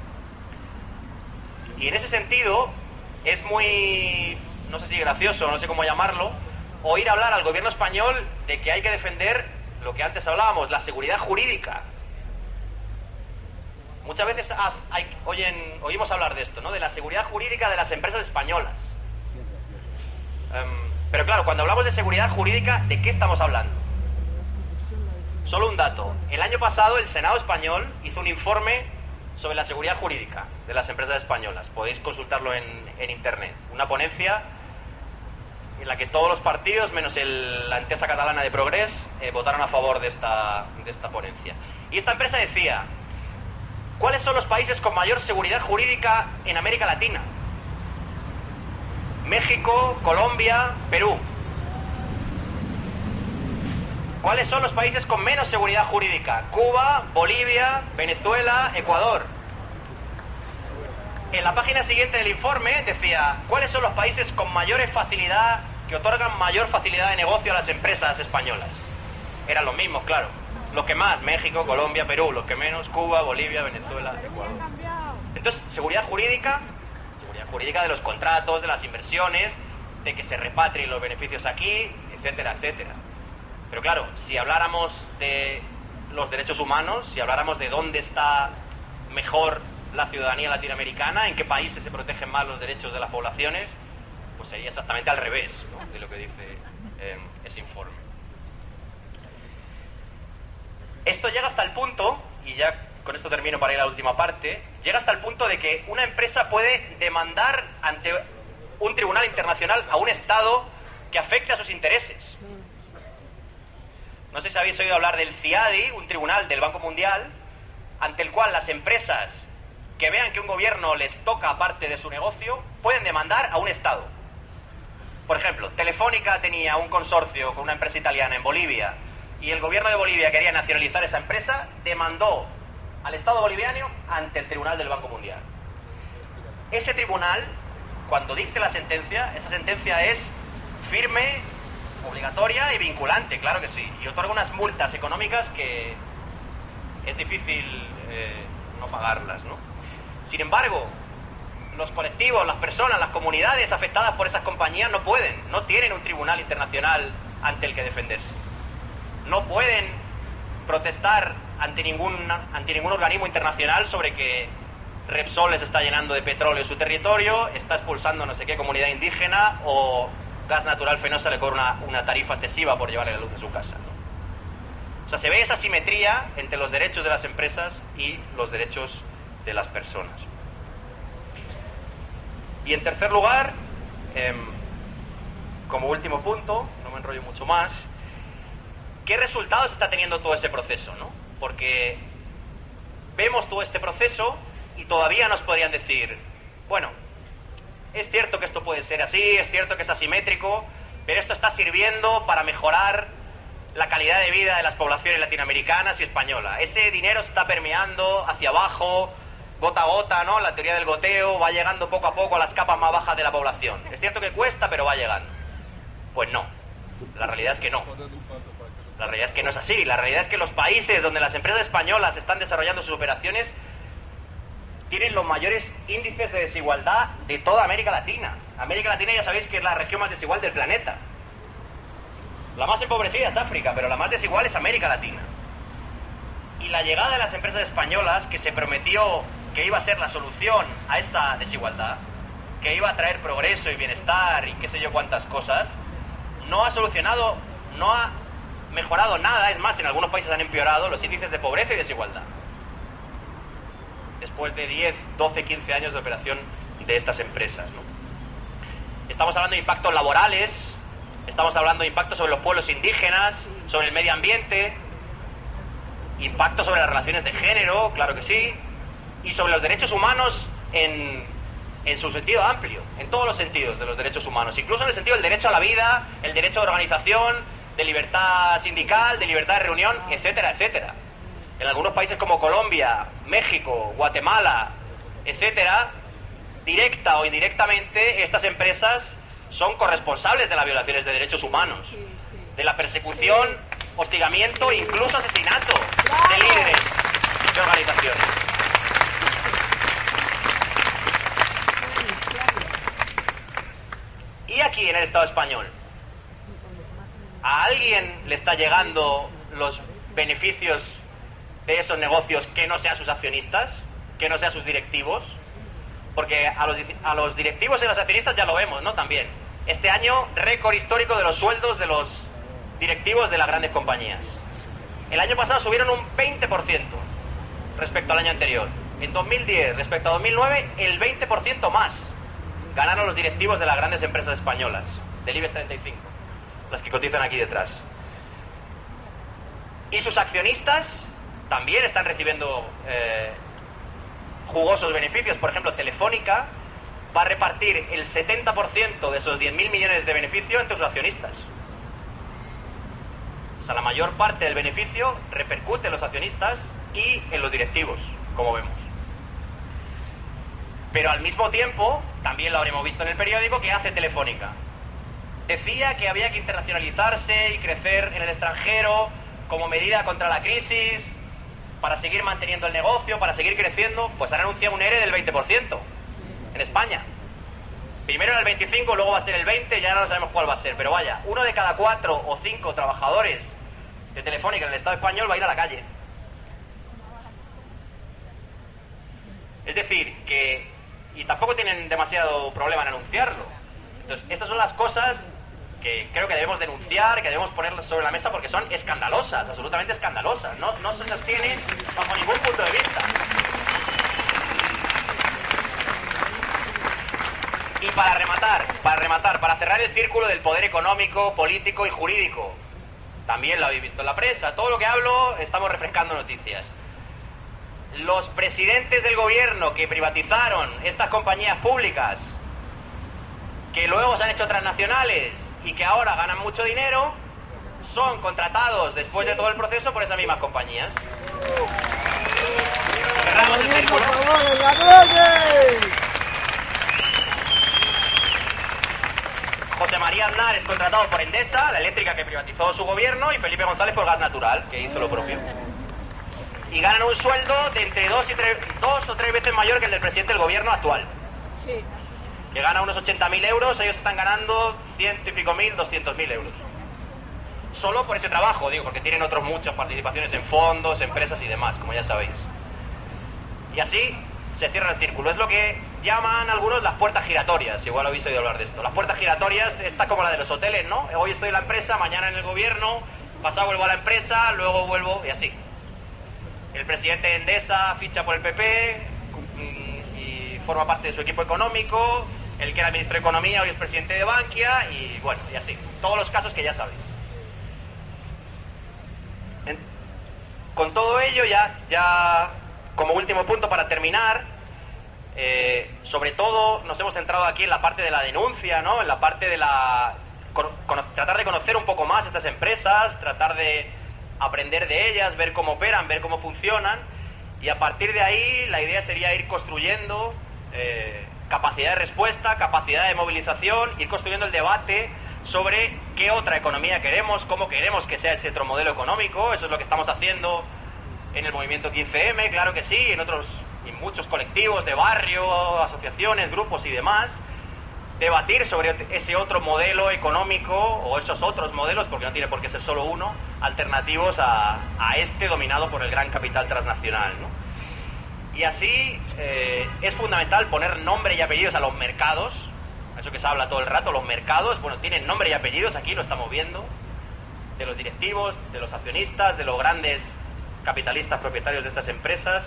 C: Y en ese sentido es muy, no sé si gracioso, no sé cómo llamarlo, oír hablar al gobierno español de que hay que defender lo que antes hablábamos, la seguridad jurídica. Muchas veces oímos hablar de esto, ¿no? De la seguridad jurídica de las empresas españolas. Pero claro, cuando hablamos de seguridad jurídica, ¿de qué estamos hablando? Solo un dato. El año pasado el Senado español hizo un informe sobre la seguridad jurídica de las empresas españolas. Podéis consultarlo en internet. Una ponencia en la que todos los partidos, menos la Entesa Catalana de Progrés, votaron a favor de esta ponencia. Y esta empresa decía: ¿cuáles son los países con mayor seguridad jurídica en América Latina? México, Colombia, Perú. ¿Cuáles son los países con menos seguridad jurídica? Cuba, Bolivia, Venezuela, Ecuador. En la página siguiente del informe decía: ¿cuáles son los países con mayores facilidad, que otorgan mayor facilidad de negocio a las empresas españolas? Eran los mismos, claro. Los que más, México, Colombia, Perú. Los que menos, Cuba, Bolivia, Venezuela, Ecuador. Entonces, seguridad jurídica de los contratos, de las inversiones, de que se repatrien los beneficios aquí, etcétera, etcétera. Pero claro, si habláramos de los derechos humanos, si habláramos de dónde está mejor la ciudadanía latinoamericana, en qué países se protegen más los derechos de las poblaciones, pues sería exactamente al revés, ¿no?, de lo que dice ese informe. Esto llega hasta el punto, y ya con esto termino para ir a la última parte, llega hasta el punto de que una empresa puede demandar ante un tribunal internacional a un Estado que afecte a sus intereses. No sé si habéis oído hablar del CIADI, un tribunal del Banco Mundial, ante el cual las empresas que vean que un gobierno les toca parte de su negocio pueden demandar a un Estado. Por ejemplo, Telefónica tenía un consorcio con una empresa italiana en Bolivia y el gobierno de Bolivia quería nacionalizar esa empresa, demandó al Estado boliviano ante el Tribunal del Banco Mundial. Ese tribunal, cuando dicte la sentencia, esa sentencia es firme, obligatoria y vinculante, claro que sí, y otorga unas multas económicas que es difícil no pagarlas, ¿no? Sin embargo, los colectivos, las personas, las comunidades afectadas por esas compañías no tienen un tribunal internacional ante el que defenderse. No pueden protestar ante ningún organismo internacional sobre que Repsol les está llenando de petróleo su territorio, está expulsando no sé qué comunidad indígena, o Gas Natural Fenosa le cobra una tarifa excesiva por llevarle la luz a su casa, ¿no? O sea, se ve esa simetría entre los derechos de las empresas y los derechos de las personas. Y en tercer lugar, como último punto, no me enrollo mucho más, ¿qué resultados está teniendo todo ese proceso, ¿no? Porque vemos todo este proceso y todavía nos podrían decir, bueno, es cierto que esto puede ser así, es cierto que es asimétrico, pero esto está sirviendo para mejorar la calidad de vida de las poblaciones latinoamericanas y españolas. Ese dinero se está permeando hacia abajo, gota a gota, ¿no? La teoría del goteo va llegando poco a poco a las capas más bajas de la población. Es cierto que cuesta, pero va llegando. Pues no, la realidad es que no. La realidad es que no es así. La realidad es que los países donde las empresas españolas están desarrollando sus operaciones tienen los mayores índices de desigualdad de toda América Latina. América Latina ya sabéis que es la región más desigual del planeta. La más empobrecida es África, pero la más desigual es América Latina. Y la llegada de las empresas españolas, que se prometió que iba a ser la solución a esa desigualdad, que iba a traer progreso y bienestar y qué sé yo cuántas cosas, no ha solucionado, no ha mejorado nada. Es más, en algunos países han empeorado los índices de pobreza y desigualdad después de 10, 12, 15 años de operación de estas empresas, ¿no? Estamos hablando de impactos laborales, estamos hablando de impactos sobre los pueblos indígenas, sobre el medio ambiente, impactos sobre las relaciones de género, claro que sí, y sobre los derechos humanos en su sentido amplio, en todos los sentidos de los derechos humanos, incluso en el sentido del derecho a la vida, el derecho de organización, de libertad sindical, de libertad de reunión, etcétera, etcétera. En algunos países como Colombia, México, Guatemala, etcétera, directa o indirectamente, estas empresas son corresponsables de las violaciones de derechos humanos, de la persecución, hostigamiento e incluso asesinato de líderes de organizaciones. Y aquí en el Estado español, ¿a alguien le está llegando los beneficios de esos negocios que no sean sus accionistas, que no sean sus directivos? Porque a los directivos y a los accionistas ya lo vemos, ¿no? También. Este año, récord histórico de los sueldos de los directivos de las grandes compañías. El año pasado subieron un 20% respecto al año anterior. En 2010, respecto a 2009, el 20% más ganaron los directivos de las grandes empresas españolas, del IBEX 35, las que cotizan aquí detrás. Y sus accionistas también están recibiendo jugosos beneficios. Por ejemplo, Telefónica va a repartir el 70% de esos 10.000 millones de beneficio entre sus accionistas. O sea, la mayor parte del beneficio repercute en los accionistas y en los directivos, como vemos. Pero al mismo tiempo, también lo habremos visto en el periódico, ¿qué hace Telefónica? Decía que había que internacionalizarse y crecer en el extranjero como medida contra la crisis, para seguir manteniendo el negocio, para seguir creciendo. Pues han anunciado un ERE del 20% en España. Primero era el 25%, luego va a ser el 20%, ya no sabemos cuál va a ser. Pero vaya, 1 de cada 4 o 5 trabajadores de Telefónica en el Estado español va a ir a la calle. Es decir, que... Y tampoco tienen demasiado problema en anunciarlo. Entonces, estas son las cosas que creo que debemos denunciar, que debemos ponerlas sobre la mesa porque son escandalosas, absolutamente escandalosas. No se sostienen bajo ningún punto de vista. Y para cerrar el círculo del poder económico, político y jurídico, también lo habéis visto en la prensa, todo lo que hablo estamos refrescando noticias. Los presidentes del gobierno que privatizaron estas compañías públicas, que luego se han hecho transnacionales y que ahora ganan mucho dinero, son contratados después de todo el proceso por esas mismas compañías. Cerramos el círculo. José María Aznar es contratado por Endesa, la eléctrica que privatizó su gobierno, y Felipe González por Gas Natural, que hizo lo propio. Y ganan un sueldo de entre 2 o 3 veces mayor que el del presidente del gobierno actual.
D: Sí.
C: Que gana unos 80.000 euros, ellos están ganando 100 y pico mil, 200.000 euros. Solo por ese trabajo, digo, porque tienen otros muchas participaciones en fondos, empresas y demás, como ya sabéis. Y así se cierra el círculo. Es lo que llaman algunos las puertas giratorias, igual habéis oído hablar de esto. Las puertas giratorias, esta como la de los hoteles, ¿no? Hoy estoy en la empresa, mañana en el gobierno, pasado vuelvo a la empresa, luego vuelvo y así. El presidente de Endesa ficha por el PP y forma parte de su equipo económico. El que era ministro de Economía hoy es presidente de Bankia y bueno, y así. Todos los casos que ya sabéis. Con todo ello, ya como último punto para terminar, sobre todo nos hemos centrado aquí en la parte de la denuncia, ¿no? En la parte de tratar de conocer un poco más estas empresas, tratar de aprender de ellas, ver cómo operan, ver cómo funcionan, y a partir de ahí la idea sería ir construyendo capacidad de respuesta, capacidad de movilización, ir construyendo el debate sobre qué otra economía queremos, cómo queremos que sea ese otro modelo económico. Eso es lo que estamos haciendo en el movimiento 15M, claro que sí, en muchos colectivos de barrio, asociaciones, grupos y demás. Debatir sobre ese otro modelo económico o esos otros modelos, porque no tiene por qué ser solo uno, alternativos a este dominado por el gran capital transnacional, ¿no? Y así es fundamental poner nombre y apellidos a los mercados, eso que se habla todo el rato, los mercados, bueno, tienen nombre y apellidos, aquí lo estamos viendo, de los directivos, de los accionistas, de los grandes capitalistas propietarios de estas empresas.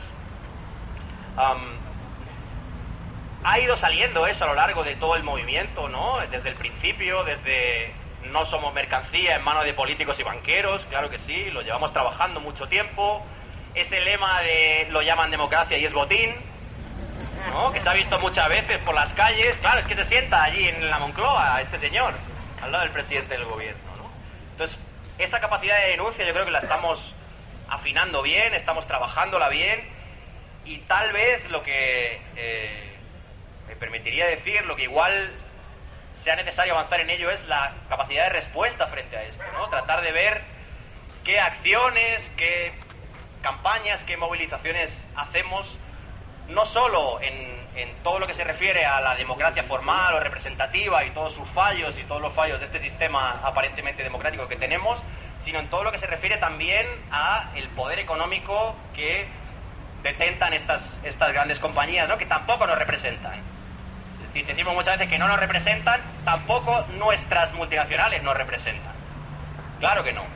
C: Ha ido saliendo eso a lo largo de todo el movimiento, ¿no? Desde el principio, desde no somos mercancía en manos de políticos y banqueros, claro que sí, lo llevamos trabajando mucho tiempo, ese lema de lo llaman democracia y es botín, ¿no? Que se ha visto muchas veces por las calles. Claro, es que se sienta allí en la Moncloa este señor, al lado del presidente del gobierno, ¿no? Entonces, esa capacidad de denuncia yo creo que la estamos afinando bien, estamos trabajándola bien, y tal vez lo que me permitiría decir, lo que igual sea necesario avanzar en ello, es la capacidad de respuesta frente a esto, ¿no? Tratar de ver qué acciones, qué campañas, qué movilizaciones hacemos, no solo en todo lo que se refiere a la democracia formal o representativa y todos sus fallos y todos los fallos de este sistema aparentemente democrático que tenemos, sino en todo lo que se refiere también a el poder económico que detentan estas grandes compañías, ¿no? Que tampoco nos representan. Es decir, decimos muchas veces que no nos representan, tampoco nuestras multinacionales nos representan. Claro que no.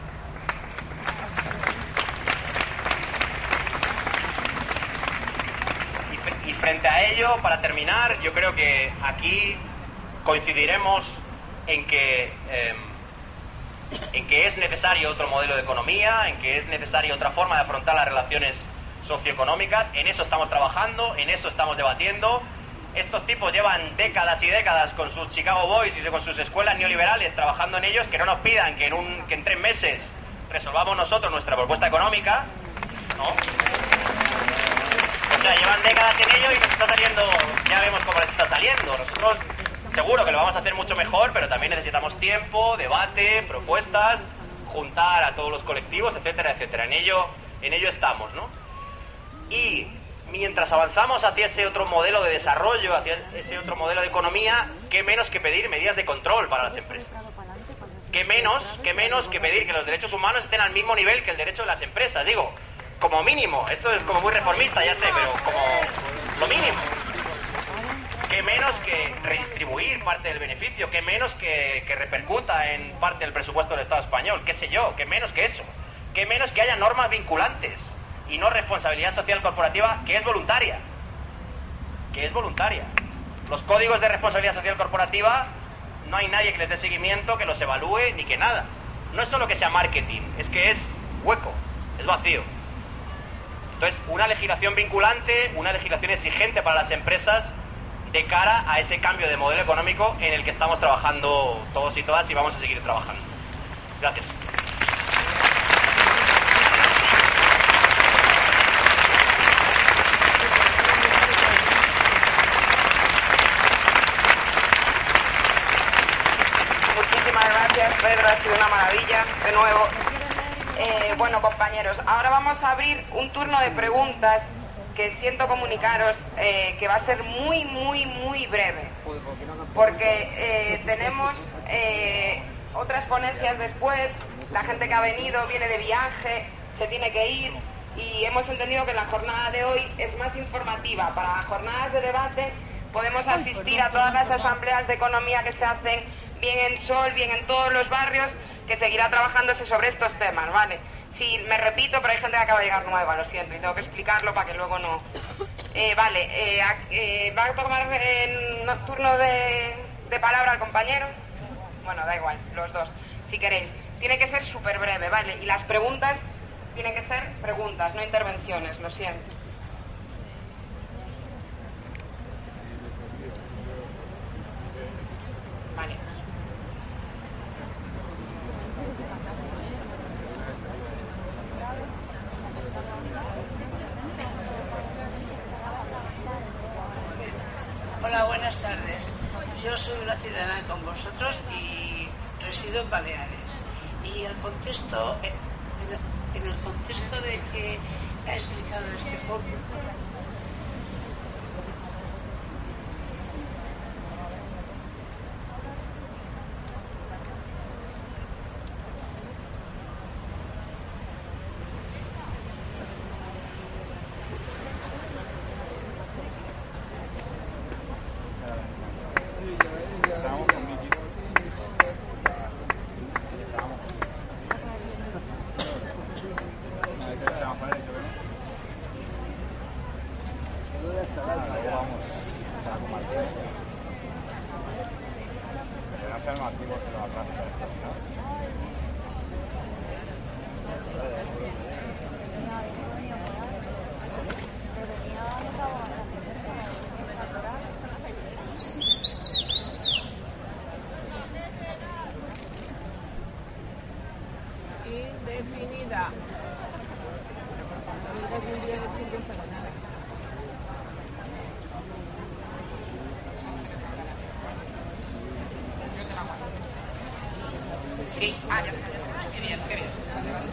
C: Y frente a ello, para terminar, yo creo que aquí coincidiremos en que es necesario otro modelo de economía, en que es necesaria otra forma de afrontar las relaciones socioeconómicas. En eso estamos trabajando, en eso estamos debatiendo. Estos tipos llevan décadas y décadas con sus Chicago Boys y con sus escuelas neoliberales trabajando en ellos, que no nos pidan que en 3 meses resolvamos nosotros nuestra propuesta económica, ¿no? O sea, llevan décadas en ello y nos está saliendo, ya vemos cómo les está saliendo. Nosotros seguro que lo vamos a hacer mucho mejor, pero también necesitamos tiempo, debate, propuestas, juntar a todos los colectivos, etcétera, etcétera. En ello estamos, ¿no? Y mientras avanzamos hacia ese otro modelo de desarrollo, hacia ese otro modelo de economía, qué menos que pedir medidas de control para las empresas. Qué menos que pedir que los derechos humanos estén al mismo nivel que el derecho de las empresas. Digo, como mínimo, esto es como muy reformista, ya sé, pero como lo mínimo. Qué menos que redistribuir parte del beneficio, qué menos que repercuta en parte del presupuesto del Estado español, qué sé yo, qué menos que eso. Qué menos que haya normas vinculantes y no responsabilidad social corporativa, que es voluntaria. Los códigos de responsabilidad social corporativa, no hay nadie que les dé seguimiento, que los evalúe, ni que nada. No es solo que sea marketing, es que es hueco, es vacío. Entonces, una legislación vinculante, una legislación exigente para las empresas de cara a ese cambio de modelo económico en el que estamos trabajando todos y todas y vamos a seguir trabajando. Gracias.
B: Muchísimas gracias, Pedro, ha sido una maravilla, de nuevo. Bueno, compañeros, ahora vamos a abrir un turno de preguntas que siento comunicaros que va a ser muy, muy, muy breve, porque tenemos otras ponencias después, la gente que ha venido viene de viaje, se tiene que ir, y hemos entendido que la jornada de hoy es más informativa. Para jornadas de debate podemos asistir a todas las asambleas de economía que se hacen, bien en Sol, bien en todos los barrios, que seguirá trabajándose sobre estos temas, ¿vale? Sí, me repito, pero hay gente que acaba de llegar nueva, lo siento, y tengo que explicarlo para que luego no... ¿va a tomar turno de palabra al compañero? Bueno, da igual, los dos, si queréis. Tiene que ser súper breve, ¿vale? Y las preguntas tienen que ser preguntas, no intervenciones, lo siento. Vale.
D: Hola, buenas tardes. Yo soy una ciudadana con vosotros y resido en Baleares. Y en el contexto de que ha explicado este joven,
B: Sí, ya está.
D: Qué bien, qué bien. Vale, vale.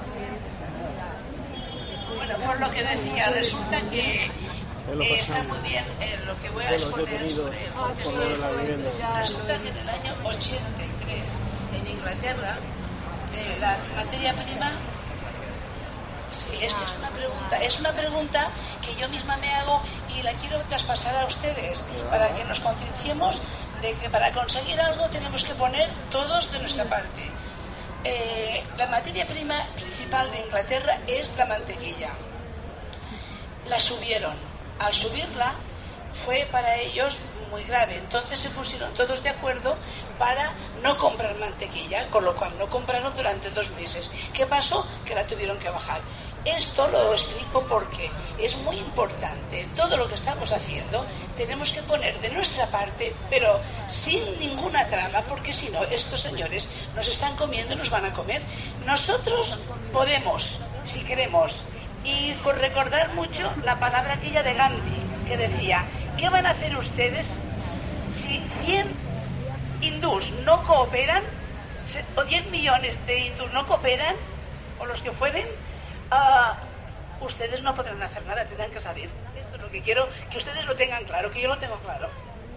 D: Bueno, por lo que decía, resulta que está muy bien lo que voy a exponer sobre el contexto del Estado. Resulta que en el año 83, en Inglaterra, la materia prima... Sí, es que es una pregunta que yo misma me hago y la quiero traspasar a ustedes para que nos concienciemos de que para conseguir algo tenemos que poner todos de nuestra parte. La materia prima principal de Inglaterra es la mantequilla. La subieron. Al subirla fue para ellos muy grave. Entonces se pusieron todos de acuerdo para no comprar mantequilla, con lo cual no compraron durante 2 meses. ¿Qué pasó? Que la tuvieron que bajar. Esto lo explico porque es muy importante. Todo lo que estamos haciendo tenemos que poner de nuestra parte, pero sin ninguna trama, porque si no, estos señores nos están comiendo y nos van a comer. Nosotros podemos, si queremos, y con recordar mucho la palabra aquella de Gandhi, que decía, ¿qué van a hacer ustedes si 100 hindús no cooperan, o 10 millones de hindús no cooperan, o los que pueden? Ustedes no podrán hacer nada, tendrán que salir. Esto es lo que quiero, que ustedes lo tengan claro, que yo lo tengo claro.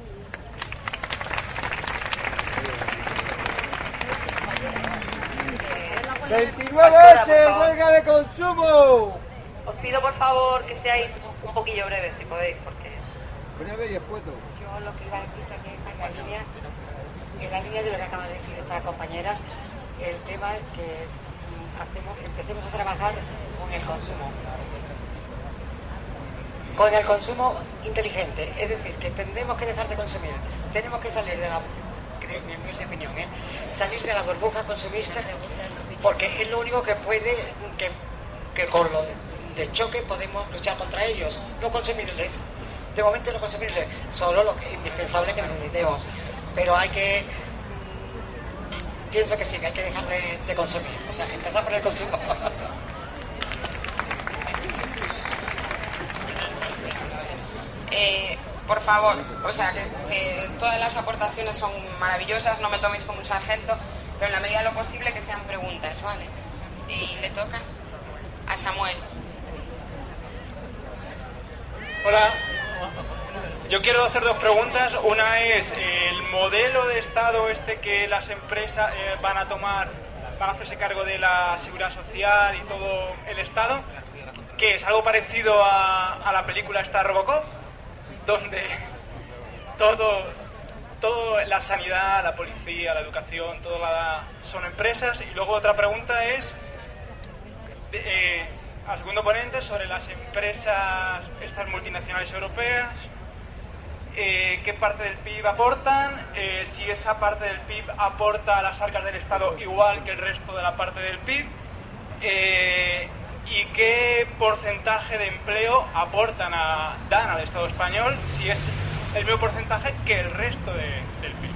E: ¡29S, huelga de consumo!
F: Os pido por favor que seáis un poquillo breves, si podéis, porque...
E: Breve y escueto.
G: Yo lo que iba a decir también está en la línea de lo que acaba de decir esta compañera. El tema es que empecemos a trabajar con el consumo inteligente, es decir, que tendremos que dejar de consumir, tenemos que salir de la, creo, mi humilde opinión, salir de la burbuja consumista, porque es lo único que puede, que con lo de choque podemos luchar contra ellos, no consumirles, de momento no consumirles, solo lo que indispensable que necesitemos, pero pienso que sí, que hay que dejar de consumir, o sea, empezar por el consumo.
B: Por favor, o sea, que todas las aportaciones son maravillosas, no me toméis como un sargento, pero en la medida de lo posible que sean preguntas, ¿vale? Y le toca a Samuel.
H: Hola, yo quiero hacer 2 preguntas. Una es, el modelo de Estado que las empresas van a hacerse cargo de la seguridad social y todo el Estado, que es algo parecido a la película esta Robocop, donde todo la sanidad, la policía, la educación, todo son empresas. Y luego otra pregunta es al segundo ponente sobre las empresas, estas multinacionales europeas, qué parte del PIB aportan, si esa parte del PIB aporta a las arcas del Estado igual que el resto de la parte del PIB, y qué porcentaje de empleo dan al Estado español, si es el mismo porcentaje que el resto del PIB.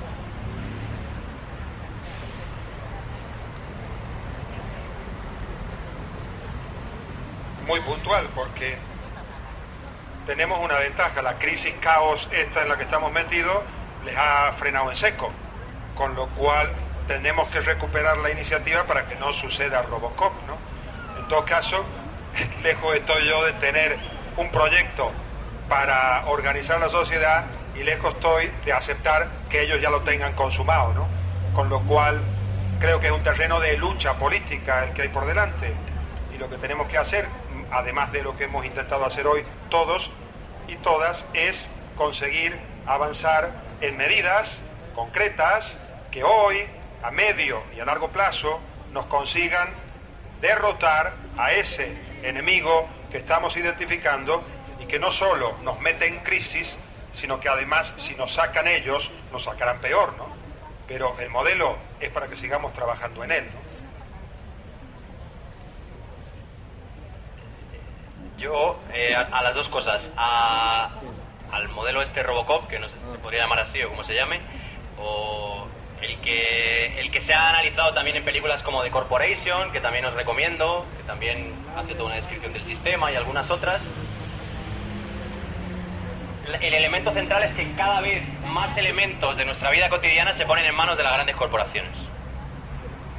A: Muy puntual, porque tenemos una ventaja, la crisis caos esta en la que estamos metidos les ha frenado en seco, con lo cual tenemos que recuperar la iniciativa para que no suceda Robocop, ¿no? En todo caso, lejos estoy yo de tener un proyecto para organizar la sociedad y lejos estoy de aceptar que ellos ya lo tengan consumado, ¿no? Con lo cual creo que es un terreno de lucha política el que hay por delante, y lo que tenemos que hacer, además de lo que hemos intentado hacer hoy todos y todas, es conseguir avanzar en medidas concretas que hoy, a medio y a largo plazo, nos consigan derrotar a ese enemigo que estamos identificando y que no solo nos mete en crisis, sino que además, si nos sacan ellos, nos sacarán peor, ¿no? Pero el modelo es para que sigamos trabajando en él, ¿no?
C: Yo, a las 2 cosas, al modelo Robocop, que no sé si se podría llamar así o como se llame, o el que se ha analizado también en películas como The Corporation, que también os recomiendo, que también hace toda una descripción del sistema, y algunas otras. El elemento central es que cada vez más elementos de nuestra vida cotidiana se ponen en manos de las grandes corporaciones.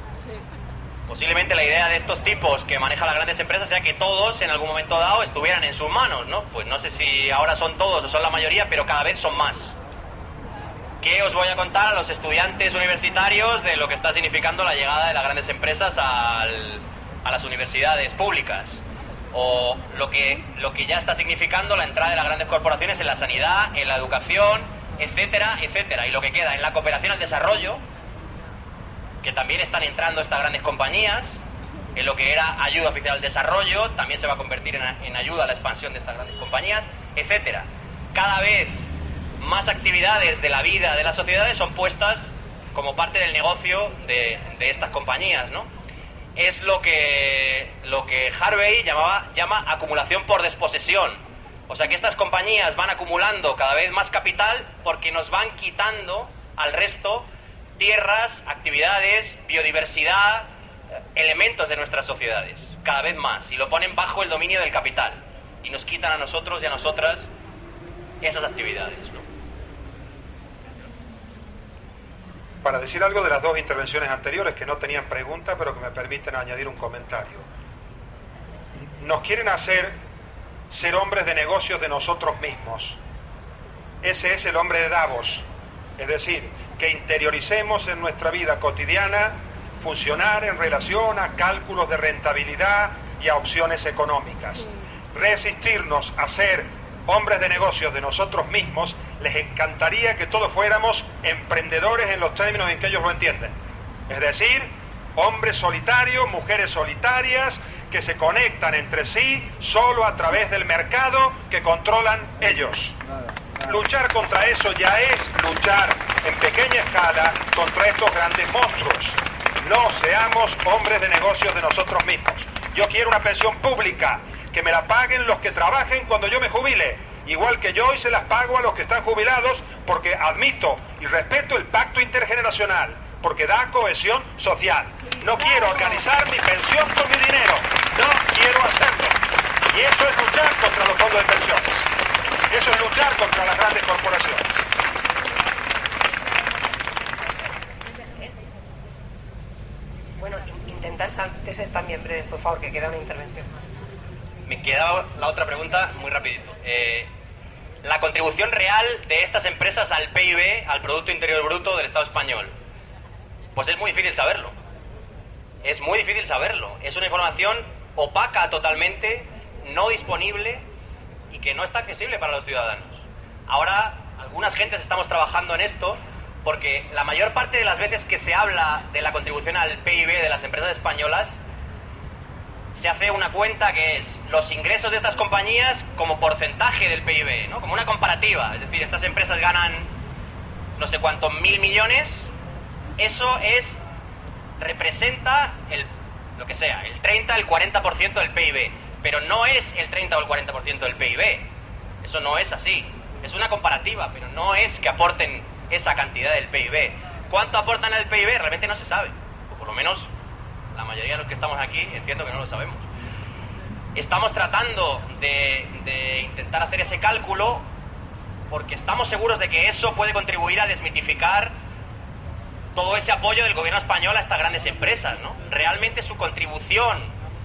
C: Posiblemente la idea de estos tipos que manejan las grandes empresas sea que todos en algún momento dado estuvieran en sus manos, ¿no? Pues no sé si ahora son todos o son la mayoría, pero cada vez son más. ¿Qué os voy a contar a los estudiantes universitarios de lo que está significando la llegada de las grandes empresas a las universidades públicas? O lo que ya está significando la entrada de las grandes corporaciones en la sanidad, en la educación, etcétera, etcétera. Y lo que queda en la cooperación al desarrollo, que también están entrando estas grandes compañías, en lo que era ayuda oficial al desarrollo, también se va a convertir en ayuda a la expansión de estas grandes compañías, etcétera. Cada vez más actividades de la vida de las sociedades son puestas como parte del negocio de estas compañías, ¿no? Es lo que Harvey llama acumulación por desposesión. O sea que estas compañías van acumulando cada vez más capital porque nos van quitando al resto tierras, actividades, biodiversidad, elementos de nuestras sociedades, cada vez más, y lo ponen bajo el dominio del capital, y nos quitan a nosotros y a nosotras esas actividades, ¿no?
A: Para decir algo de las dos intervenciones anteriores, que no tenían pregunta, pero que me permiten añadir un comentario. Nos quieren hacer ser hombres de negocios de nosotros mismos. Ese es el hombre de Davos, es decir, que interioricemos en nuestra vida cotidiana funcionar en relación a cálculos de rentabilidad y a opciones económicas. Resistirnos a ser hombres de negocios de nosotros mismos, les encantaría que todos fuéramos emprendedores en los términos en que ellos lo entienden. Es decir, hombres solitarios, mujeres solitarias, que se conectan entre sí solo a través del mercado que controlan ellos. Luchar contra eso ya es luchar en pequeña escala contra estos grandes monstruos. No seamos hombres de negocios de nosotros mismos. Yo quiero una pensión pública, que me la paguen los que trabajen cuando yo me jubile, igual que yo hoy se las pago a los que están jubilados, porque admito y respeto el pacto intergeneracional, porque da cohesión social. No quiero organizar mi pensión con mi dinero, no quiero hacerlo. Y eso es luchar contra los fondos de pensiones. Eso es luchar contra las grandes corporaciones.
F: Bueno, intentar ser también breves, por favor, que queda una intervención.
C: Me queda la otra pregunta muy rapidito. La contribución real de estas empresas al PIB, al Producto Interior Bruto del Estado español. Pues es muy difícil saberlo. Es muy difícil saberlo. Es una información opaca totalmente, no disponible y que no está accesible para los ciudadanos. Ahora, algunas gentes estamos trabajando en esto porque la mayor parte de las veces que se habla de la contribución al PIB de las empresas españolas, se hace una cuenta que es los ingresos de estas compañías como porcentaje del PIB, ¿no? Como una comparativa. Es decir, estas empresas ganan no sé cuántos 1.000 millones, eso representa lo que sea, el 30, el 40% del PIB, pero no es el 30 o el 40% del PIB. Eso no es así. Es una comparativa, pero no es que aporten esa cantidad del PIB. ¿Cuánto aportan al PIB? Realmente no se sabe, o por lo menos la mayoría de los que estamos aquí entiendo que no lo sabemos. Estamos tratando de intentar hacer ese cálculo porque estamos seguros de que eso puede contribuir a desmitificar todo ese apoyo del gobierno español a estas grandes empresas, ¿no? Realmente su contribución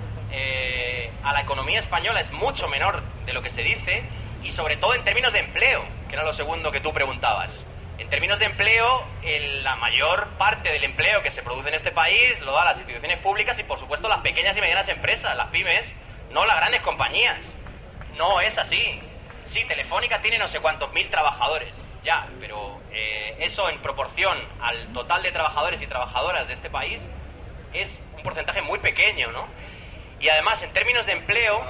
C: a la economía española es mucho menor de lo que se dice, y sobre todo en términos de empleo, que era lo segundo que tú preguntabas. En términos de empleo, la mayor parte del empleo que se produce en este país lo dan las instituciones públicas y, por supuesto, las pequeñas y medianas empresas, las pymes, no las grandes compañías. No es así. Sí, Telefónica tiene no sé cuántos mil trabajadores, ya, pero eso en proporción al total de trabajadores y trabajadoras de este país es un porcentaje muy pequeño, ¿no? Y además, en términos de empleo,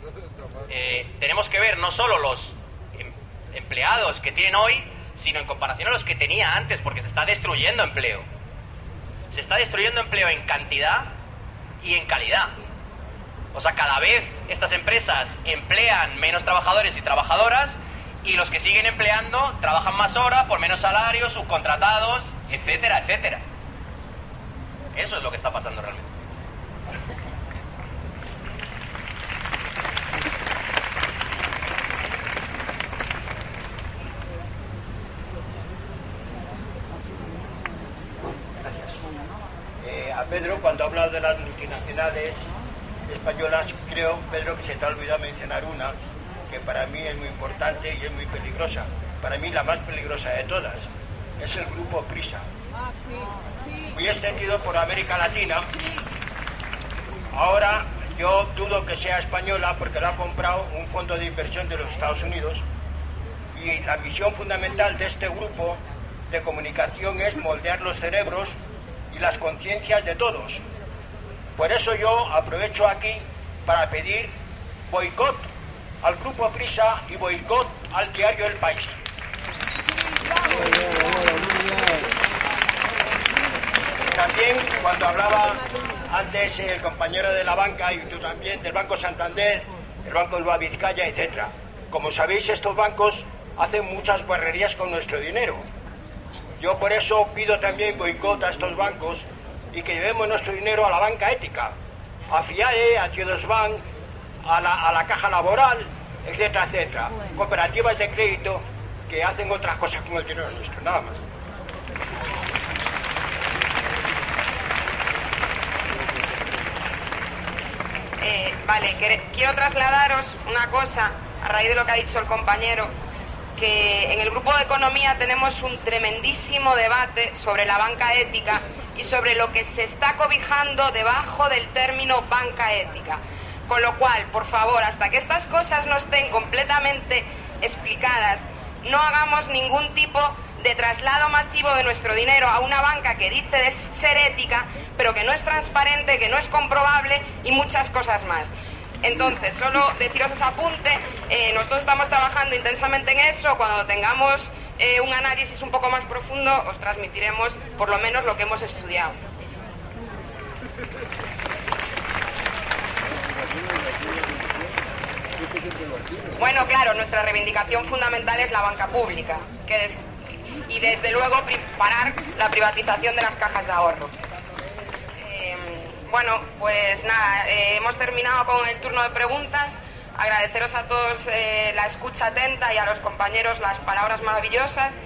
C: tenemos que ver no solo los empleados que tienen hoy, sino en comparación a los que tenía antes, porque se está destruyendo empleo. Se está destruyendo empleo en cantidad y en calidad. O sea, cada vez estas empresas emplean menos trabajadores y trabajadoras, y los que siguen empleando trabajan más horas, por menos salario, subcontratados, etcétera, etcétera. Eso es lo que está pasando realmente.
I: a Pedro cuando habla de las multinacionales españolas. Creo, Pedro, que se te ha olvidado mencionar una que para mí es muy importante y es muy peligrosa. Para mí la más peligrosa de todas es el grupo Prisa. Muy extendido por América Latina. Ahora yo dudo que sea española porque la ha comprado un fondo de inversión de los Estados Unidos, y la misión fundamental de este grupo de comunicación es moldear los cerebros y las conciencias de todos. Por eso yo aprovecho aquí para pedir boicot al grupo Prisa y boicot al diario El País. También cuando hablaba antes el compañero de la banca y tú también del Banco Santander, el Banco Nueva Vizcaya, etcétera. Como sabéis, estos bancos hacen muchas guarrerías con nuestro dinero. Yo por eso pido también boicot a estos bancos y que llevemos nuestro dinero a la banca ética, a FIAE, a Triodos Bank, a la Caja Laboral, etcétera, etcétera. Cooperativas de crédito que hacen otras cosas con el dinero nuestro, nada más.
B: Vale, quiero trasladaros una cosa a raíz de lo que ha dicho el compañero, que en el grupo de economía tenemos un tremendísimo debate sobre la banca ética y sobre lo que se está cobijando debajo del término banca ética. Con lo cual, por favor, hasta que estas cosas no estén completamente explicadas, no hagamos ningún tipo de traslado masivo de nuestro dinero a una banca que dice de ser ética, pero que no es transparente, que no es comprobable y muchas cosas más. Entonces, solo deciros ese apunte, nosotros estamos trabajando intensamente en eso. Cuando tengamos un análisis un poco más profundo, os transmitiremos por lo menos lo que hemos estudiado. Bueno, claro, nuestra reivindicación fundamental es la banca pública, y desde luego parar la privatización de las cajas de ahorro. Bueno, pues nada, hemos terminado con el turno de preguntas. Agradeceros a todos la escucha atenta y a los compañeros las palabras maravillosas.